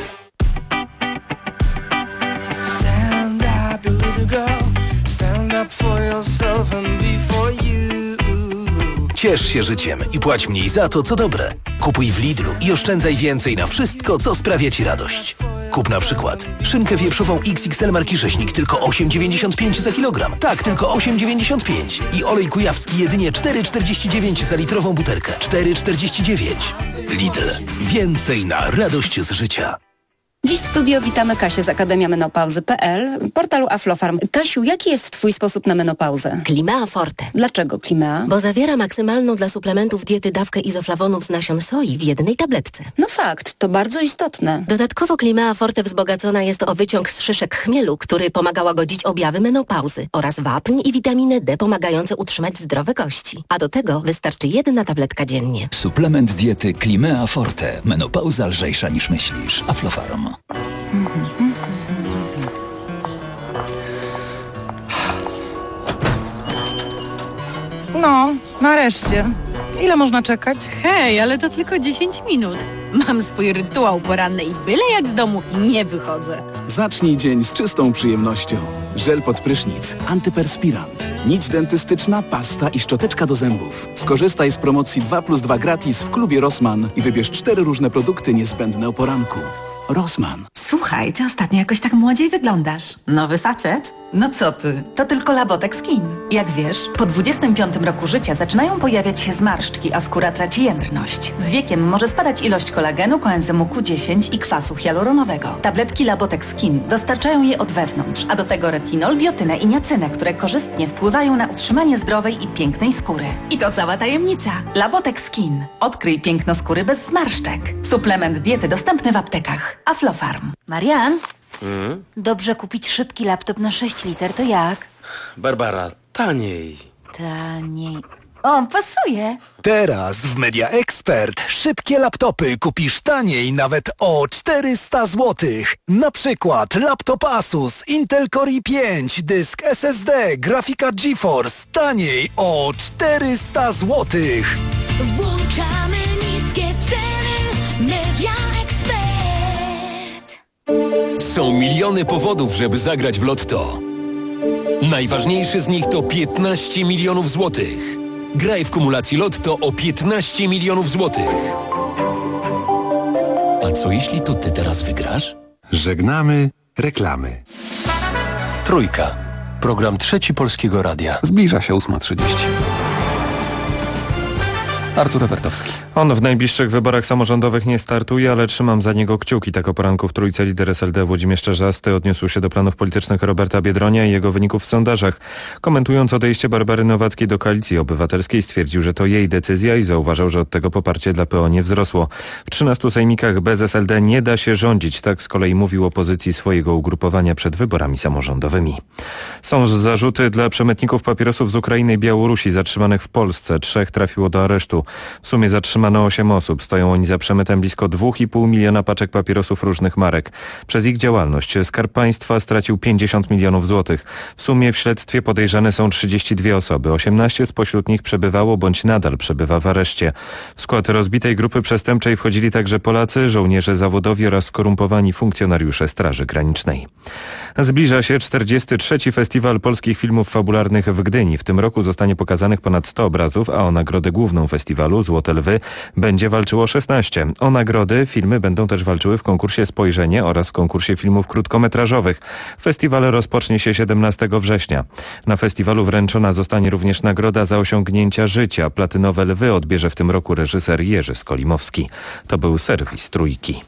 Stand up, little girl. Stand up for yourself and be for you. Ciesz się życiem i płać mniej za to, co dobre. Kupuj w Lidlu i oszczędzaj więcej na wszystko, co sprawia ci radość. Kup na przykład szynkę wieprzową XXL marki Rzeźnik tylko 8,95 za kilogram. Tak, tylko 8,95. I olej kujawski jedynie 4,49 za litrową butelkę. 4,49. Lidl. Więcej na radość z życia. Dziś w studio witamy Kasię z Akademia Menopauzy.pl, portalu Aflofarm. Kasiu, jaki jest twój sposób na menopauzę? Climea Forte. Dlaczego Climea? Bo zawiera maksymalną dla suplementów diety dawkę izoflawonów z nasion soi w jednej tabletce. No fakt, to bardzo istotne. Dodatkowo Climea Forte wzbogacona jest o wyciąg z szyszek chmielu, który pomaga łagodzić objawy menopauzy, oraz wapń i witaminę D pomagające utrzymać zdrowe kości. A do tego wystarczy 1 tabletka dziennie. Suplement diety Climea Forte. Menopauza lżejsza niż myślisz. Aflofarm. No, nareszcie. Ile można czekać? Hej, ale to tylko 10 minut. Mam swój rytuał poranny i byle jak z domu nie wychodzę. Zacznij dzień z czystą przyjemnością. Żel pod prysznic, antyperspirant, nić dentystyczna, pasta i szczoteczka do zębów. Skorzystaj z promocji 2+2 gratis w klubie Rossmann i wybierz 4 różne produkty niezbędne o poranku. Rossmann. Słuchaj, ty ostatnio jakoś tak młodziej wyglądasz. Nowy facet? No co ty, to tylko Labotek Skin. Jak wiesz, po 25 roku życia zaczynają pojawiać się zmarszczki, a skóra traci jędrność. Z wiekiem może spadać ilość kolagenu, koenzymu Q10 i kwasu hialuronowego. Tabletki Labotek Skin dostarczają je od wewnątrz, a do tego retinol, biotynę i niacynę, które korzystnie wpływają na utrzymanie zdrowej i pięknej skóry. I to cała tajemnica. Labotek Skin. Odkryj piękno skóry bez zmarszczek. Suplement diety dostępny w aptekach. Aflofarm. Marian? Dobrze kupić szybki laptop na 6 liter, to jak? Barbara, taniej. Taniej. O, pasuje. Teraz w Media Expert szybkie laptopy kupisz taniej nawet o 400 zł. Na przykład laptop Asus Intel Core i5, dysk SSD, grafika GeForce taniej o 400 zł. Włączamy niskie ceny. Media Expert. Są miliony powodów, żeby zagrać w Lotto. Najważniejszy z nich to 15 milionów złotych. Graj w kumulacji Lotto o 15 milionów złotych. A co jeśli to ty teraz wygrasz? Żegnamy reklamy. Trójka. Program Trzeci Polskiego Radia. Zbliża się 8:30. Artur Ewertowski. On w najbliższych wyborach samorządowych nie startuje, ale trzymam za niego kciuki. Tak o poranku w Trójce lider SLD Włodzimierz Czarzasty odniósł się do planów politycznych Roberta Biedronia i jego wyników w sondażach. Komentując odejście Barbary Nowackiej do Koalicji Obywatelskiej, stwierdził, że to jej decyzja i zauważał, że od tego poparcie dla PO nie wzrosło. W 13 sejmikach bez SLD nie da się rządzić. Tak z kolei mówił opozycji swojego ugrupowania przed wyborami samorządowymi. Są zarzuty dla przemytników papierosów z Ukrainy i Białorusi zatrzymanych w Polsce. 3 trafiło do aresztu. W sumie zatrzymano 8 osób. Stoją oni za przemytem blisko 2,5 miliona paczek papierosów różnych marek. Przez ich działalność Skarb Państwa stracił 50 milionów złotych. W sumie w śledztwie podejrzane są 32 osoby. 18 spośród nich przebywało bądź nadal przebywa w areszcie. W skład rozbitej grupy przestępczej wchodzili także Polacy, żołnierze zawodowi oraz skorumpowani funkcjonariusze Straży Granicznej. Zbliża się 43. Festiwal Polskich Filmów Fabularnych w Gdyni. W tym roku zostanie pokazanych ponad 100 obrazów, a o nagrodę główną festiwalu Złote Lwy będzie walczyło 16. O nagrody filmy będą też walczyły w konkursie Spojrzenie oraz w konkursie filmów krótkometrażowych. Festiwal rozpocznie się 17 września. Na festiwalu wręczona zostanie również nagroda za osiągnięcia życia. Platynowe Lwy odbierze w tym roku reżyser Jerzy Skolimowski. To był serwis Trójki.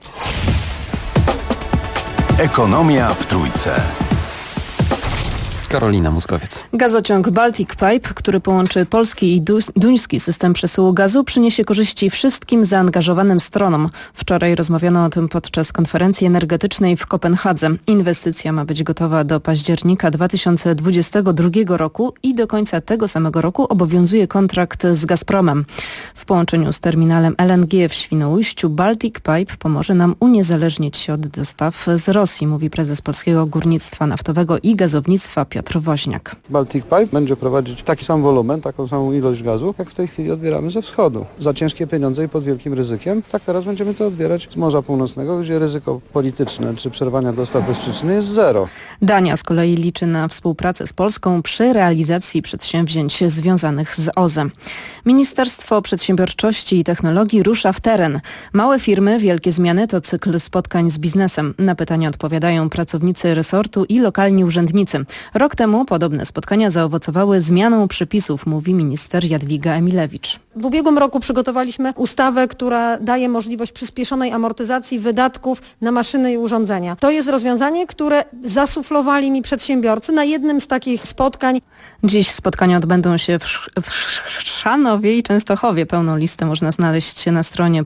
Ekonomia w Trójce. Karolina Mózgowiec. Gazociąg Baltic Pipe, który połączy polski i duński system przesyłu gazu, przyniesie korzyści wszystkim zaangażowanym stronom. Wczoraj rozmawiano o tym podczas konferencji energetycznej w Kopenhadze. Inwestycja ma być gotowa do października 2022 roku i do końca tego samego roku obowiązuje kontrakt z Gazpromem. W połączeniu z terminalem LNG w Świnoujściu Baltic Pipe pomoże nam uniezależnić się od dostaw z Rosji, mówi prezes Polskiego Górnictwa Naftowego i Gazownictwa Piotr Woźniak. Baltic Pipe będzie prowadzić taki sam wolumen, taką samą ilość gazu, jak w tej chwili odbieramy ze wschodu. Za ciężkie pieniądze i pod wielkim ryzykiem. Tak teraz będziemy to odbierać z Morza Północnego, gdzie ryzyko polityczne czy przerwania dostaw bez przyczyny jest zero. Dania z kolei liczy na współpracę z Polską przy realizacji przedsięwzięć związanych z OZE. Ministerstwo Przedsiębiorczości i Technologii rusza w teren. Małe firmy, wielkie zmiany to cykl spotkań z biznesem. Na pytania odpowiadają pracownicy resortu i lokalni urzędnicy. Rok temu podobne spotkania zaowocowały zmianą przepisów, mówi minister Jadwiga Emilewicz. W ubiegłym roku przygotowaliśmy ustawę, która daje możliwość przyspieszonej amortyzacji wydatków na maszyny i urządzenia. To jest rozwiązanie, które zasuflowali mi przedsiębiorcy na jednym z takich spotkań. Dziś spotkania odbędą się w Chrzanowie i Częstochowie. Pełną listę można znaleźć na stronie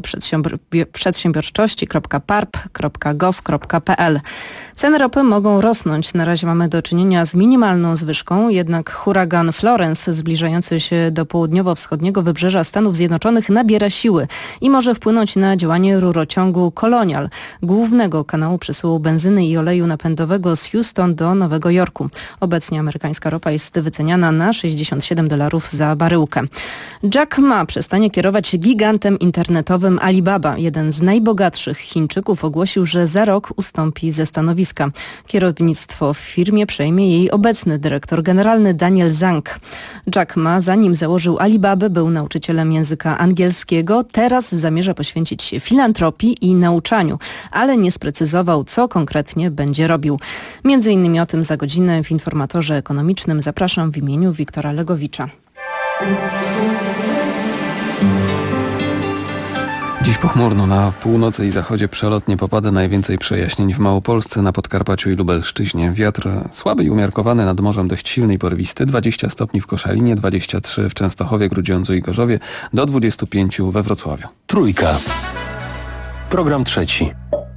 prawo-do-przedsiębiorczości.parp.gov.pl. Ceny ropy mogą rosnąć. Na razie mamy do czynienia z minimalną zwyżką, jednak huragan Florence zbliżający się do południowo-wschodniego wybrzeża Stanów Zjednoczonych nabiera siły i może wpłynąć na działanie rurociągu Colonial, głównego kanału przesyłu benzyny i oleju napędowego z Houston do Nowego Jorku. Obecnie amerykańska ropa jest wyceniana na $67 za baryłkę. Jack Ma przestanie kierować gigantem internetowym Alibaba. Jeden z najbogatszych Chińczyków ogłosił, że za rok ustąpi ze stanowiska. Kierownictwo w firmie przejmie jej obecny dyrektor generalny Daniel Zhang. Jack Ma, zanim założył Alibabę, był był nauczycielem języka angielskiego. Teraz zamierza poświęcić się filantropii i nauczaniu, ale nie sprecyzował, co konkretnie będzie robił. Między innymi o tym za godzinę w Informatorze Ekonomicznym. Zapraszam w imieniu Wiktora Legowicza. Dziś pochmurno, na północy i zachodzie przelotnie popada, najwięcej przejaśnień w Małopolsce, na Podkarpaciu i Lubelszczyźnie. Wiatr słaby i umiarkowany, nad morzem dość silny i porwisty, 20 stopni w Koszalinie, 23 w Częstochowie, Grudziądzu i Gorzowie, do 25 we Wrocławiu. Trójka. Program trzeci.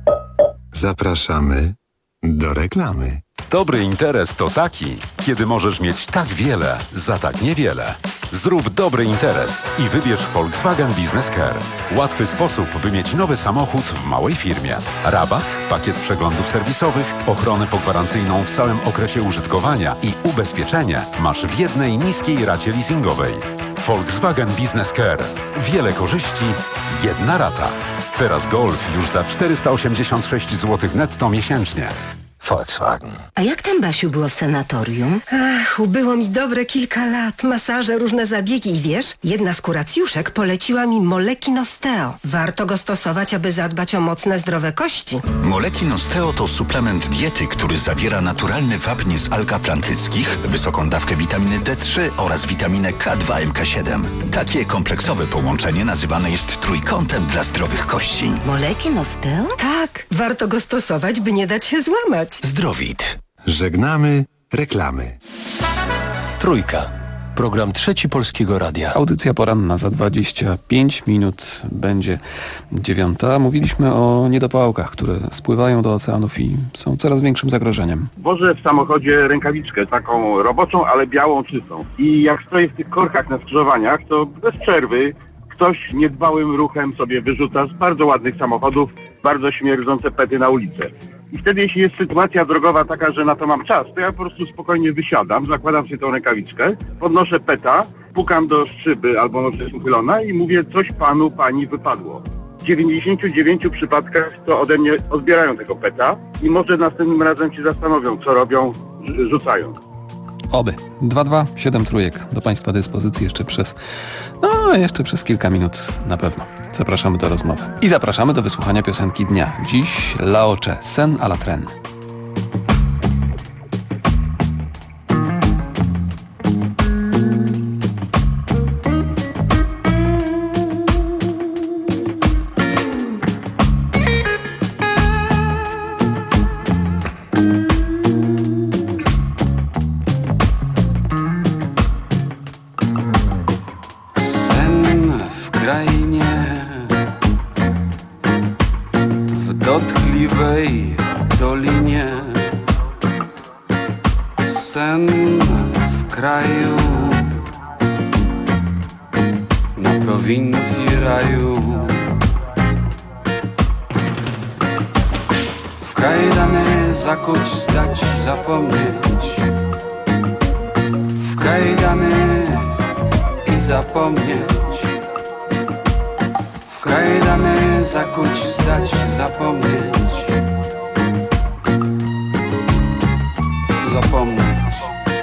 Zapraszamy do reklamy. Dobry interes to taki, kiedy możesz mieć tak wiele za tak niewiele. Zrób dobry interes i wybierz Volkswagen Business Care. Łatwy sposób, by mieć nowy samochód w małej firmie. Rabat, pakiet przeglądów serwisowych, ochronę pogwarancyjną w całym okresie użytkowania i ubezpieczenie masz w jednej niskiej racie leasingowej. Volkswagen Business Care. Wiele korzyści, jedna rata. Teraz Golf już za 486 zł netto miesięcznie. Volkswagen. A jak tam, Basiu, było w sanatorium? Ach, ubyło mi dobre kilka lat. Masaże, różne zabiegi i wiesz, jedna z kuracjuszek poleciła mi Moleki Nosteo. Warto go stosować, aby zadbać o mocne, zdrowe kości. Moleki Nosteo to suplement diety, który zawiera naturalny wapń z alg atlantyckich, wysoką dawkę witaminy D3 oraz witaminę K2 MK7. Takie kompleksowe połączenie nazywane jest trójkątem dla zdrowych kości. Moleki Nosteo? Tak, warto go stosować, by nie dać się złamać. Zdrowit. Żegnamy reklamy. Trójka. Program trzeci Polskiego Radia. Audycja poranna za 25 minut będzie 9. Mówiliśmy o niedopałkach, które spływają do oceanów i są coraz większym zagrożeniem. Wożę w samochodzie rękawiczkę, taką roboczą, ale białą, czystą. I jak stoję w tych korkach na skrzyżowaniach, to bez przerwy ktoś niedbałym ruchem sobie wyrzuca z bardzo ładnych samochodów bardzo śmierdzące pety na ulicę. I wtedy, jeśli jest sytuacja drogowa taka, że na to mam czas, to ja po prostu spokojnie wysiadam, zakładam sobie tą rękawiczkę, podnoszę peta, pukam do szyby albo może jest uchylona i mówię, coś panu, pani wypadło. W 99 przypadkach to ode mnie odbierają tego peta i może następnym razem się zastanowią, co robią, rzucają. Oby. 227 trójek do Państwa dyspozycji jeszcze przez kilka minut na pewno. Zapraszamy do rozmowy. I zapraszamy do wysłuchania piosenki dnia. Dziś Laocze, Sen à la Traîne. dolinie, sen w kraju, na prowincji raju. W kajdany zakuć, zdać, zapomnieć, w kajdany i zapomnieć, w kajdany zakuć, zdać, zapomnieć, zapomnieć.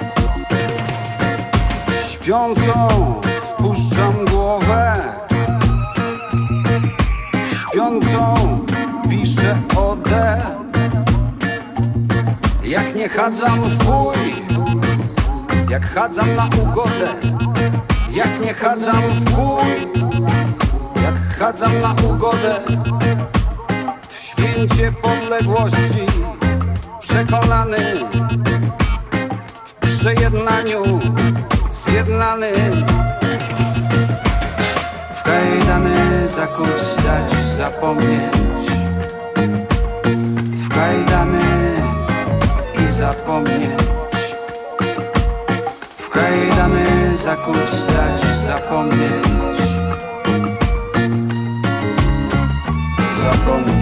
Śpiącą spuszczam głowę, śpiącą piszę odę. Jak nie chadzam w bój, jak chadzam na ugodę, jak nie chadzam w bój, jak chadzam na ugodę. W święcie podległości przekonany, w przejednaniu zjednany, w kajdany zakuć, zdać, zapomnieć, w kajdany i zapomnieć, w kajdany zakuć, zdać, zapomnieć, zapomnieć.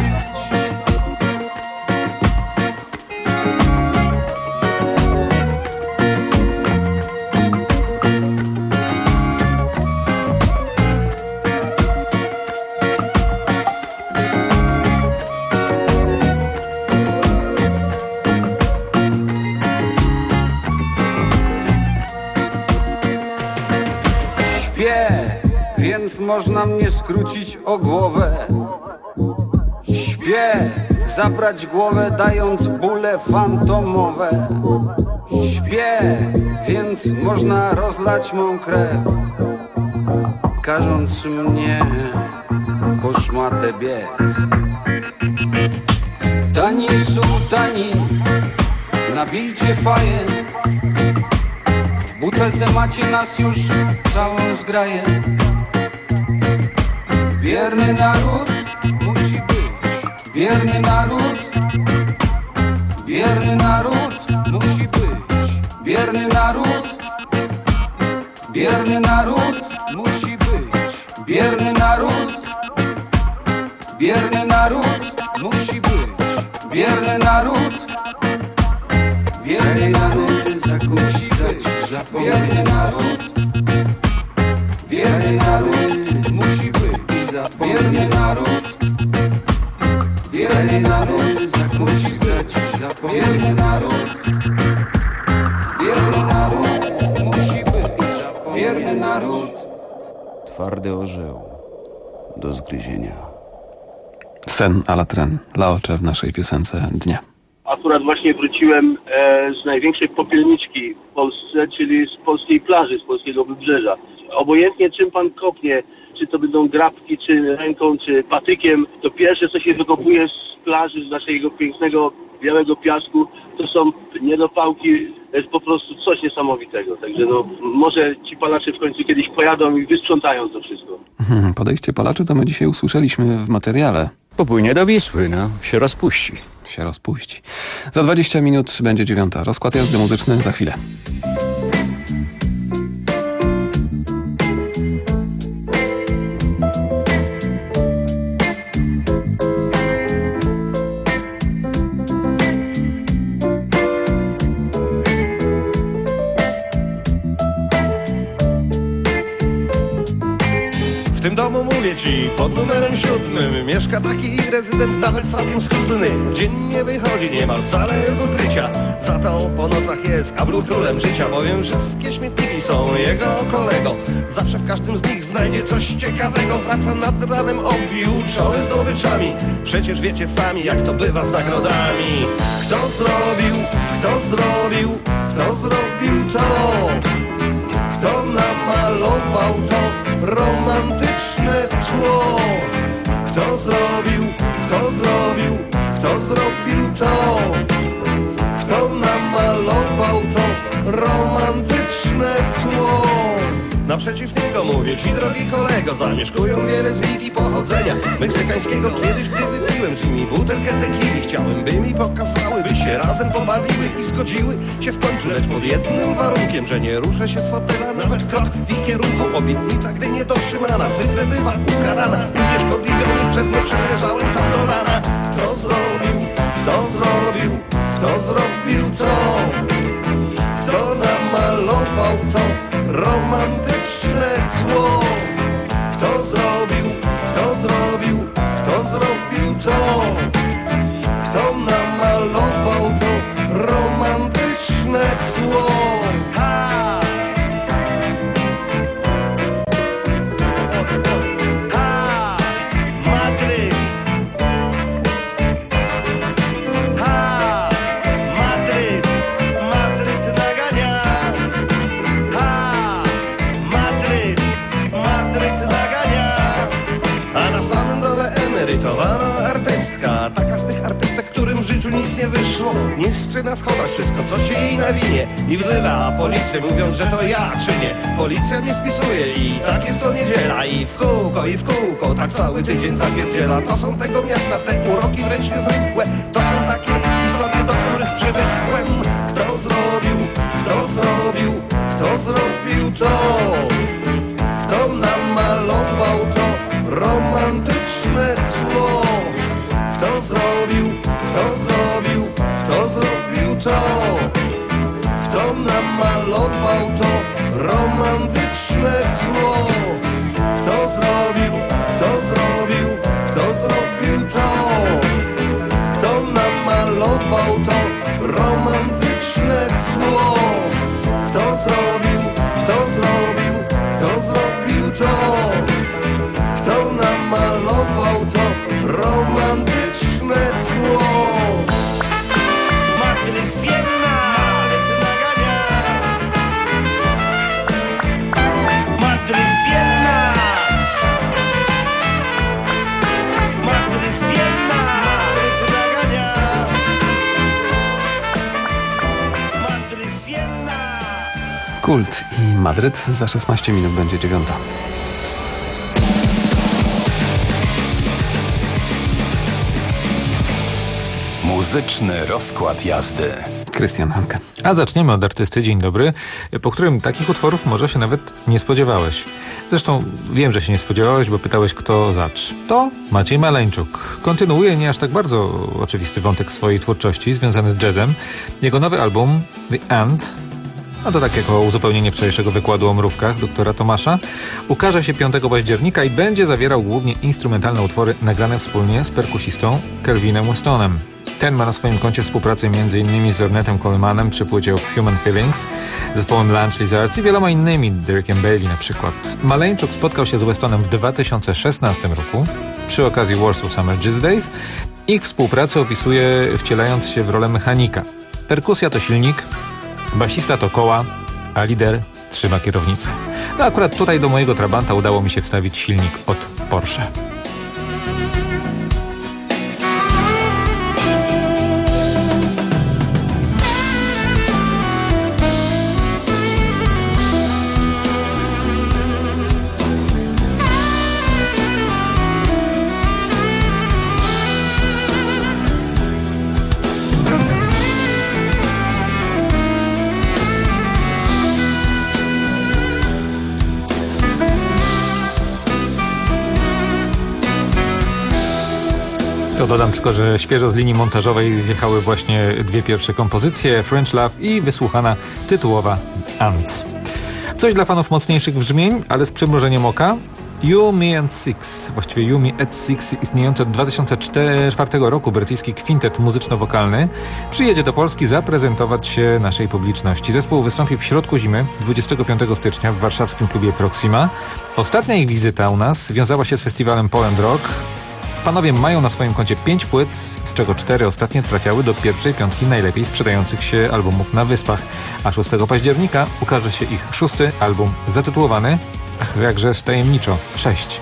Śpię można mnie skrócić o głowę. Śpię, zabrać głowę, dając bóle fantomowe. Śpię, więc można rozlać mą krew, każąc mnie po szmatę biec. Tani sułtani, nabijcie faję. W butelce macie nas już całą zgraję. Bierny naród musi być. Bierny naród. Bierny naród musi być. Bierny naród. Bierny naród musi być. Bierny naród. Bierny naród musi być. Bierny naród. Bierny naród zakuć zapomnieć. Bierny naród. Bierny naród musi być. Bierny naród. Bierny naród zakuć zapomnieć. Bierny naród. Bierny naród musi być. Bierny naród. Twardy orzeł do zgryzienia. Sen a la tren, Laocze w naszej piosence dnia. Akurat właśnie wróciłem z największej popielniczki w Polsce, czyli z polskiej plaży, z polskiego wybrzeża. Obojętnie czym pan kopnie, czy to będą grabki, czy ręką, czy patykiem, to pierwsze co się wykopuje z plaży, z naszego pięknego, białego piasku, to są niedopałki, to jest po prostu coś niesamowitego. Także no, może ci palacze w końcu kiedyś pojadą i wysprzątają to wszystko. Podejście palaczy to my dzisiaj usłyszeliśmy w materiale. Popłynie do Wisły, no, się rozpuści. Się rozpuści. Za 20 minut będzie 9. Rozkład jazdy muzyczny za chwilę. W tym domu mówię ci, pod numerem 7 mieszka taki rezydent nawet całkiem schludny. W dzień nie wychodzi niemal wcale z ukrycia, za to po nocach jest kabluch królem życia, bowiem wszystkie śmietniki są jego kolego. Zawsze w każdym z nich znajdzie coś ciekawego, wraca nad ranem objuczony zdobyczami. Przecież wiecie sami, jak to bywa z nagrodami. Kto zrobił to? Kto namalował to romantyczne tło? Kto zrobił to? Kto namalował to romantyczne tło? Naprzeciw niego mówię ci, drogi kolego, zamieszkują wiele z wiki pochodzenia meksykańskiego. Kiedyś, gdy wypiłem z nimi butelkę tequili, chciałem, by mi pokazały, by się razem pobawiły i zgodziły się w końcu, lecz pod jednym warunkiem, że nie ruszę się z fotela nawet krok w ich kierunku. Obietnica, gdy niedotrzymana, zwykle bywa ukarana. Unieszkodliwiony przez nie przeleżałem tam do rana. Kto zrobił to? Kto namalował to romantyczne tło? Kto zrobił to? Kto namalował to romantyczne tło? Ha! Ha! Madryt! Ha! Madryt! Madryt nagania! Ha! Madryt nagania! A na samym dole emerytowana artystka, taka z tych artystek, którym w życiu nic nie wyszło. Niszczy na schodach wszystko, co się jej nawinie i wzywa policję, mówiąc, że to ja czynię. Policja mnie spisuje i tak jest co niedziela. I w kółko, tak cały tydzień zapierdziela. To są tego miasta te uroki wręcz niezwykłe. To są takie historie, do których przywykłem. Kto zrobił to? Kto namalował to romantyczne tło? Kto zrobił to? Kto namalował to romantyczne tło? Kto zrobił to? Kto namalował to romantyczne tło? Kto zrobił to? Kult i Madryt. Za 16 minut będzie 9. Muzyczny rozkład jazdy. Krystian Hanke. A zaczniemy od artysty, dzień dobry, po którym takich utworów może się nawet nie spodziewałeś. Zresztą wiem, że się nie spodziewałeś, bo pytałeś, kto zacz. To Maciej Maleńczuk. Kontynuuje nie aż tak bardzo oczywisty wątek swojej twórczości związany z jazzem. Jego nowy album The Ant, a to tak jako uzupełnienie wczorajszego wykładu o mrówkach doktora Tomasza, ukaże się 5 października i będzie zawierał głównie instrumentalne utwory nagrane wspólnie z perkusistą Kelvinem Westonem. Ten ma na swoim koncie współpracę m.in. z Ornettem Colemanem przy płycie Of Human Feelings, zespołem Lunch Lizards i wieloma innymi, Derekiem Bailey na przykład. Maleńczuk spotkał się z Westonem w 2016 roku przy okazji Warsaw Summer Jazz Days. Ich współpracę opisuje wcielając się w rolę mechanika. Perkusja to silnik, basista to koła, a lider trzyma kierownicę. No akurat tutaj do mojego Trabanta udało mi się wstawić silnik od Porsche. To dodam tylko, że świeżo z linii montażowej zjechały właśnie 2 pierwsze kompozycje, French Love i wysłuchana tytułowa Ant. Coś dla fanów mocniejszych brzmień, ale z przymrużeniem oka. You, Me and Six, właściwie You, Me at Six, istniejący od 2004 roku brytyjski kwintet muzyczno-wokalny, przyjedzie do Polski zaprezentować się naszej publiczności. Zespół wystąpi w środku zimy, 25 stycznia w warszawskim klubie Proxima. Ostatnia ich wizyta u nas wiązała się z festiwalem Poland Rock. Panowie mają na swoim koncie 5 płyt, z czego 4 ostatnie trafiały do pierwszej 5 najlepiej sprzedających się albumów na Wyspach, a 6 października ukaże się ich 6. album zatytułowany, ach jakże tajemniczo, 6.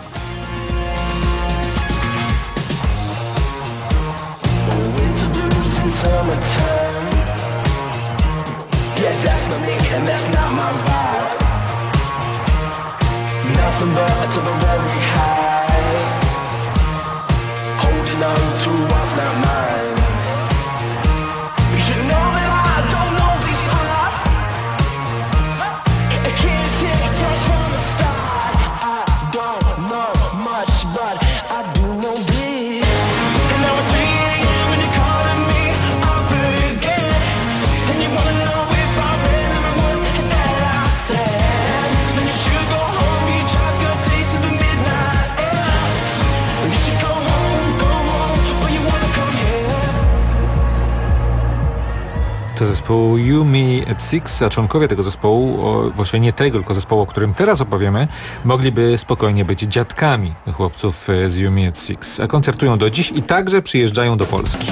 To zespół You, Me at Six, a członkowie tego zespołu, właściwie nie tego, tylko zespołu, o którym teraz opowiemy, mogliby spokojnie być dziadkami chłopców z You, Me at Six, a koncertują do dziś i także przyjeżdżają do Polski.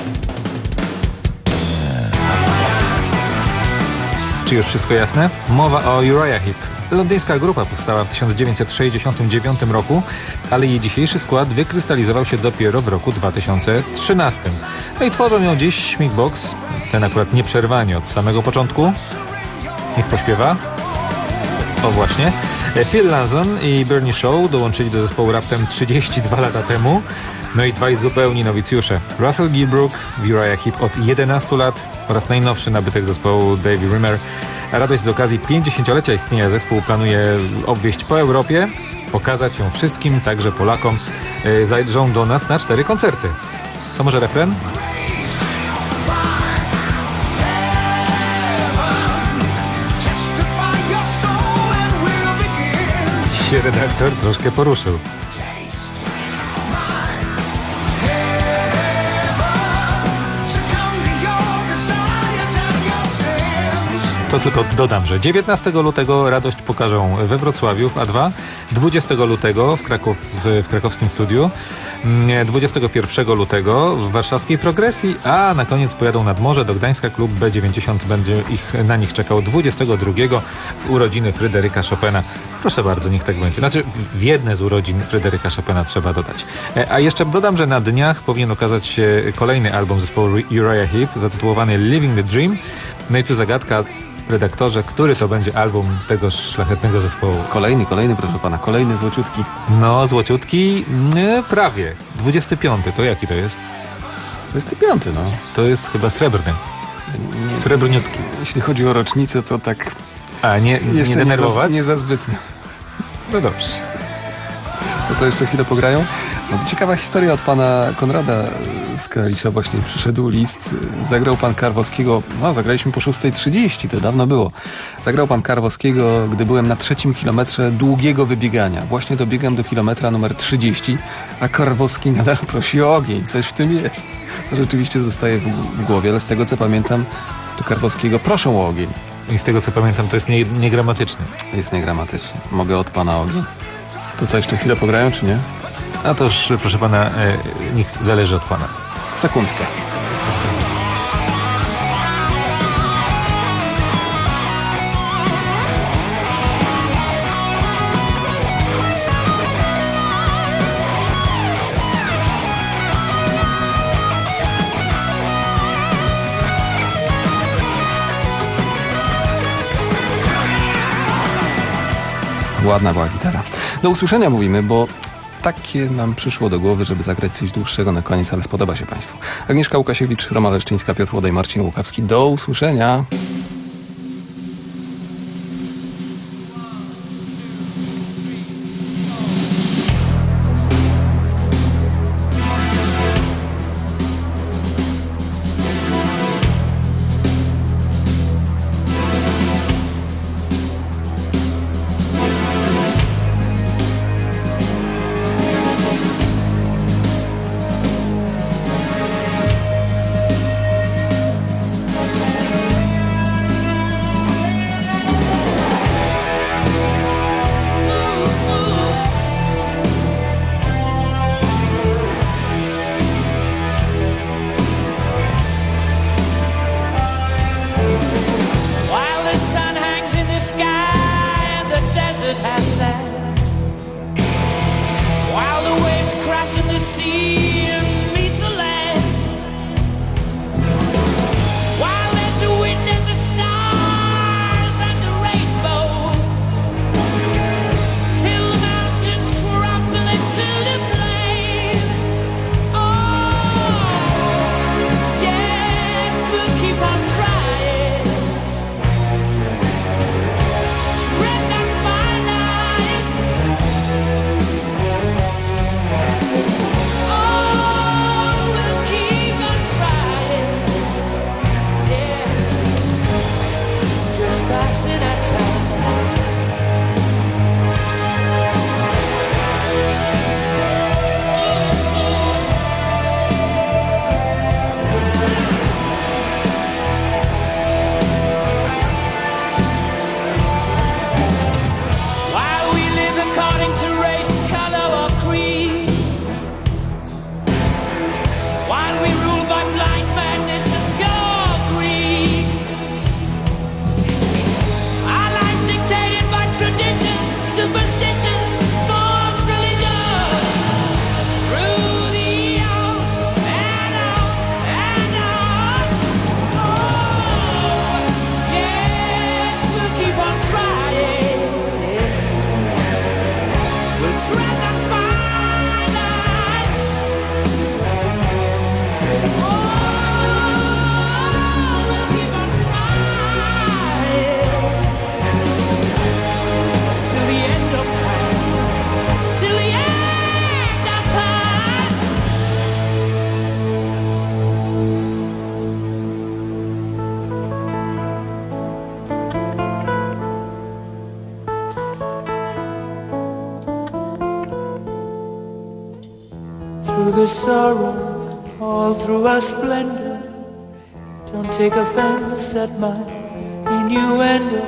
Czy już wszystko jasne? Mowa o Uriah Heep. Londyńska grupa powstała w 1969 roku, ale jej dzisiejszy skład wykrystalizował się dopiero w roku 2013. No i tworzą ją dziś Śmigbox, ten akurat nieprzerwanie od samego początku. Niech pośpiewa. O właśnie. Phil Lanzon i Bernie Shaw dołączyli do zespołu raptem 32 lata temu. No i dwaj zupełni nowicjusze. Russell Gilbrook w Uriah Heep od 11 lat oraz najnowszy nabytek zespołu Davey Rimmer. Radość z okazji 50-lecia istnienia zespół planuje obwieźć po Europie, pokazać ją wszystkim, także Polakom. Zajrzą do nas na 4 koncerty. To może refren? Się redaktor troszkę poruszył. To tylko dodam, że 19 lutego Radość pokażą we Wrocławiu w A2, 20 lutego w krakowskim studiu, 21 lutego w warszawskiej Progresji, a na koniec pojadą nad morze do Gdańska. Klub B90 będzie na nich czekał 22 w urodziny Fryderyka Chopina. Proszę bardzo, niech tak będzie. Znaczy w jedne z urodzin Fryderyka Chopina trzeba dodać. A jeszcze dodam, że na dniach powinien okazać się kolejny album zespołu Uriah Heep zatytułowany Living the Dream. No i tu zagadka, redaktorze, który to będzie album tegoż szlachetnego zespołu? Kolejny, proszę pana, kolejny złociutki. No, złociutki, prawie. 25, to jaki to jest? 25, no. To jest chyba srebrny. Srebrniutki. Jeśli chodzi o rocznicę, to tak... A, nie denerwować? Nie za zbytnio. No dobrze. To co, jeszcze chwilę pograją? No, ciekawa historia od pana Konrada z Kalisza. Właśnie przyszedł list. Zagrał pan Karwowskiego. No, zagraliśmy po 6:30, to dawno było. Zagrał pan Karwowskiego, gdy byłem na 3. kilometrze długiego wybiegania. Właśnie dobiegam do kilometra numer 30, a Karwowski nadal prosi o ogień. Coś w tym jest. To rzeczywiście zostaje w głowie, ale z tego co pamiętam, to Karwowskiego proszą o ogień. I z tego co pamiętam, to jest niegramatyczne. Jest niegramatyczne. Mogę od pana ogień. To co, jeszcze chwilę pograją, czy nie? A to już, proszę pana, niech zależy od pana. Sekundkę. Ładna była gitara. Do usłyszenia mówimy, bo takie nam przyszło do głowy, żeby zagrać coś dłuższego na koniec, ale spodoba się Państwu. Agnieszka Łukasiewicz, Roma Leszczyńska, Piotr Łodej, Marcin Łukawski. Do usłyszenia. Through the sorrow, all through our splendor, don't take offense at my innuendo.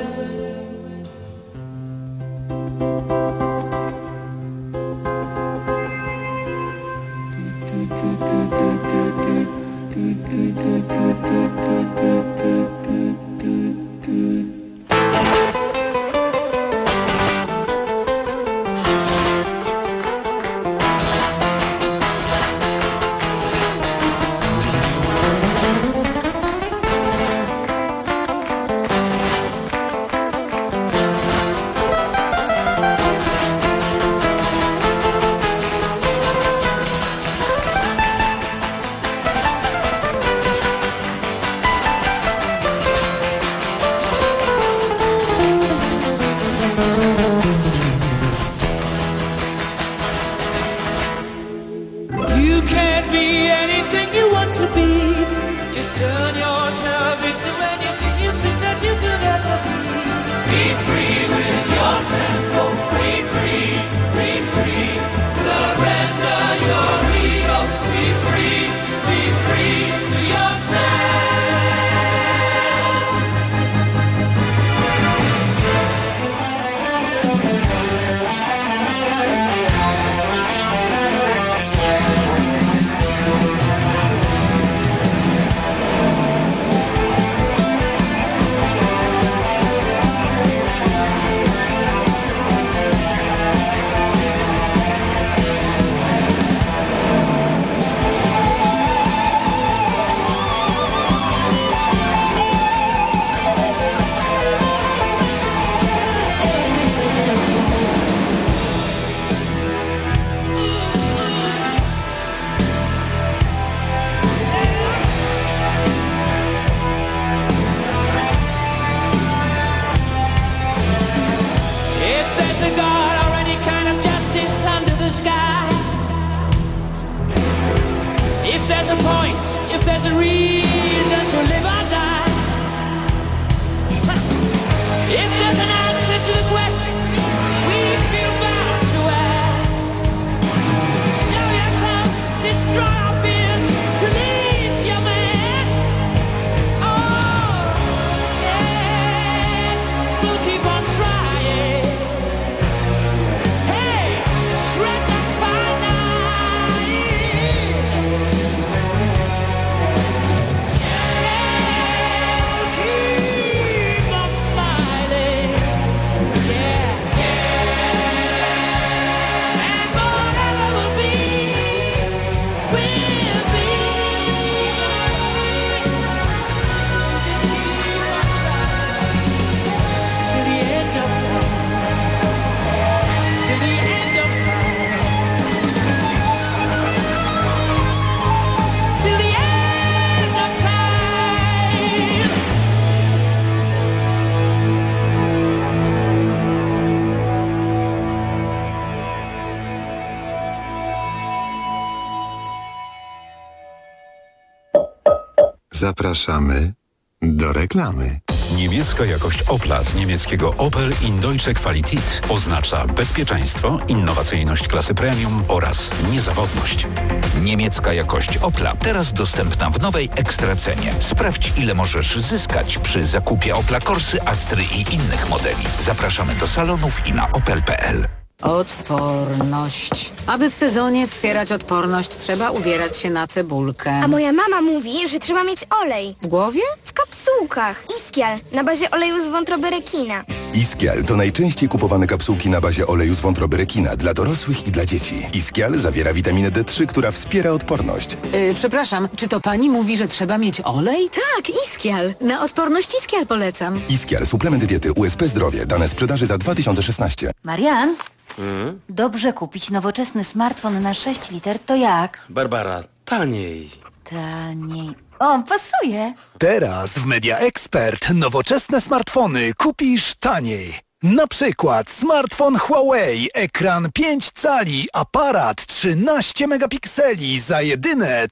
Zapraszamy do reklamy. Niemiecka jakość Opla z niemieckiego Opel in Deutsche Qualität oznacza bezpieczeństwo, innowacyjność klasy premium oraz niezawodność. Niemiecka jakość Opla teraz dostępna w nowej ekstracenie. Sprawdź, ile możesz zyskać przy zakupie Opla Corsy, Astry i innych modeli. Zapraszamy do salonów i na opel.pl. Odporność. Aby w sezonie wspierać odporność, trzeba ubierać się na cebulkę. A moja mama mówi, że trzeba mieć olej. W głowie? W kapsułkach. Iskial, na bazie oleju z wątroby rekina. Iskial to najczęściej kupowane kapsułki na bazie oleju z wątroby rekina dla dorosłych i dla dzieci. Iskial zawiera witaminę D3, która wspiera odporność. Przepraszam, czy to pani mówi, że trzeba mieć olej? Tak, Iskial. Na odporność Iskial polecam. Iskial, suplement diety USP Zdrowie. Dane sprzedaży za 2016. Marian? Dobrze kupić nowoczesny smartfon na 6 liter, to jak? Barbara, taniej. Taniej. O, pasuje. Teraz w Media Expert nowoczesne smartfony kupisz taniej. Na przykład smartfon Huawei, ekran 5 cali, aparat 13 megapikseli za jedyne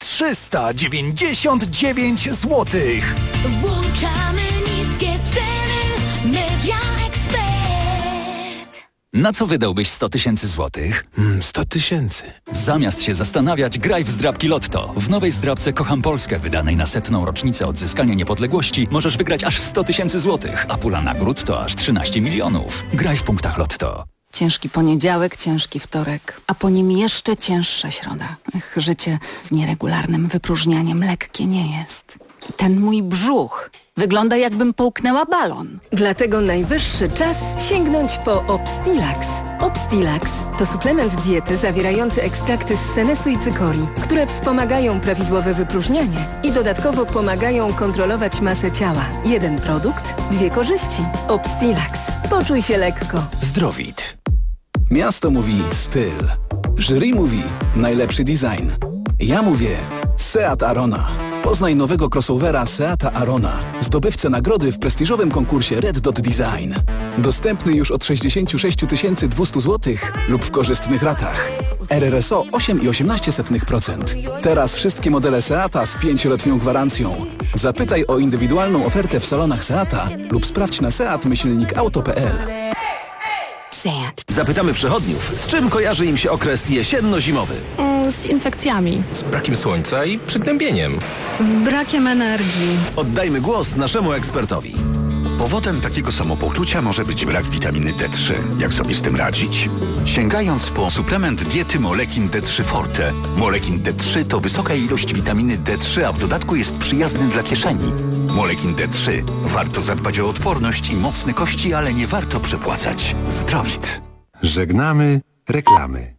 399 zł. Włączamy niskie ceny. Media Expert. Na co wydałbyś 100 000 złotych? 100 000. Zamiast się zastanawiać, graj w zdrabki Lotto. W nowej zdrabce Kocham Polskę, wydanej na 100. rocznicę odzyskania niepodległości, możesz wygrać aż 100 000 złotych, a pula nagród to aż 13 milionów. Graj w punktach Lotto. Ciężki poniedziałek, ciężki wtorek, a po nim jeszcze cięższa środa. Życie z nieregularnym wypróżnianiem lekkie nie jest. Ten mój brzuch wygląda, jakbym połknęła balon. Dlatego najwyższy czas sięgnąć po Obstilax. Obstilax to suplement diety zawierający ekstrakty z senesu i cykorii, które wspomagają prawidłowe wypróżnianie i dodatkowo pomagają kontrolować masę ciała. Jeden produkt, dwie korzyści. Obstilax. Poczuj się lekko. Zdrowit. Miasto mówi styl. Jury mówi najlepszy design. Ja mówię Seat Arona. Poznaj nowego crossovera Seata Arona, zdobywcę nagrody w prestiżowym konkursie Red Dot Design. Dostępny już od 66 200 zł lub w korzystnych ratach. RRSO 8,18%. Teraz wszystkie modele Seata z 5-letnią gwarancją. Zapytaj o indywidualną ofertę w salonach Seata lub sprawdź na seat-auto.pl. Seat. Zapytamy przechodniów, z czym kojarzy im się okres jesienno-zimowy? Z infekcjami. Z brakiem słońca i przygnębieniem. Z brakiem energii. Oddajmy głos naszemu ekspertowi. Powodem takiego samopoczucia może być brak witaminy D3. Jak sobie z tym radzić? Sięgając po suplement diety Molekin D3 Forte. Molekin D3 to wysoka ilość witaminy D3, a w dodatku jest przyjazny dla kieszeni. Molekin D3. Warto zadbać o odporność i mocne kości, ale nie warto przepłacać. Zdrowit. Żegnamy reklamy.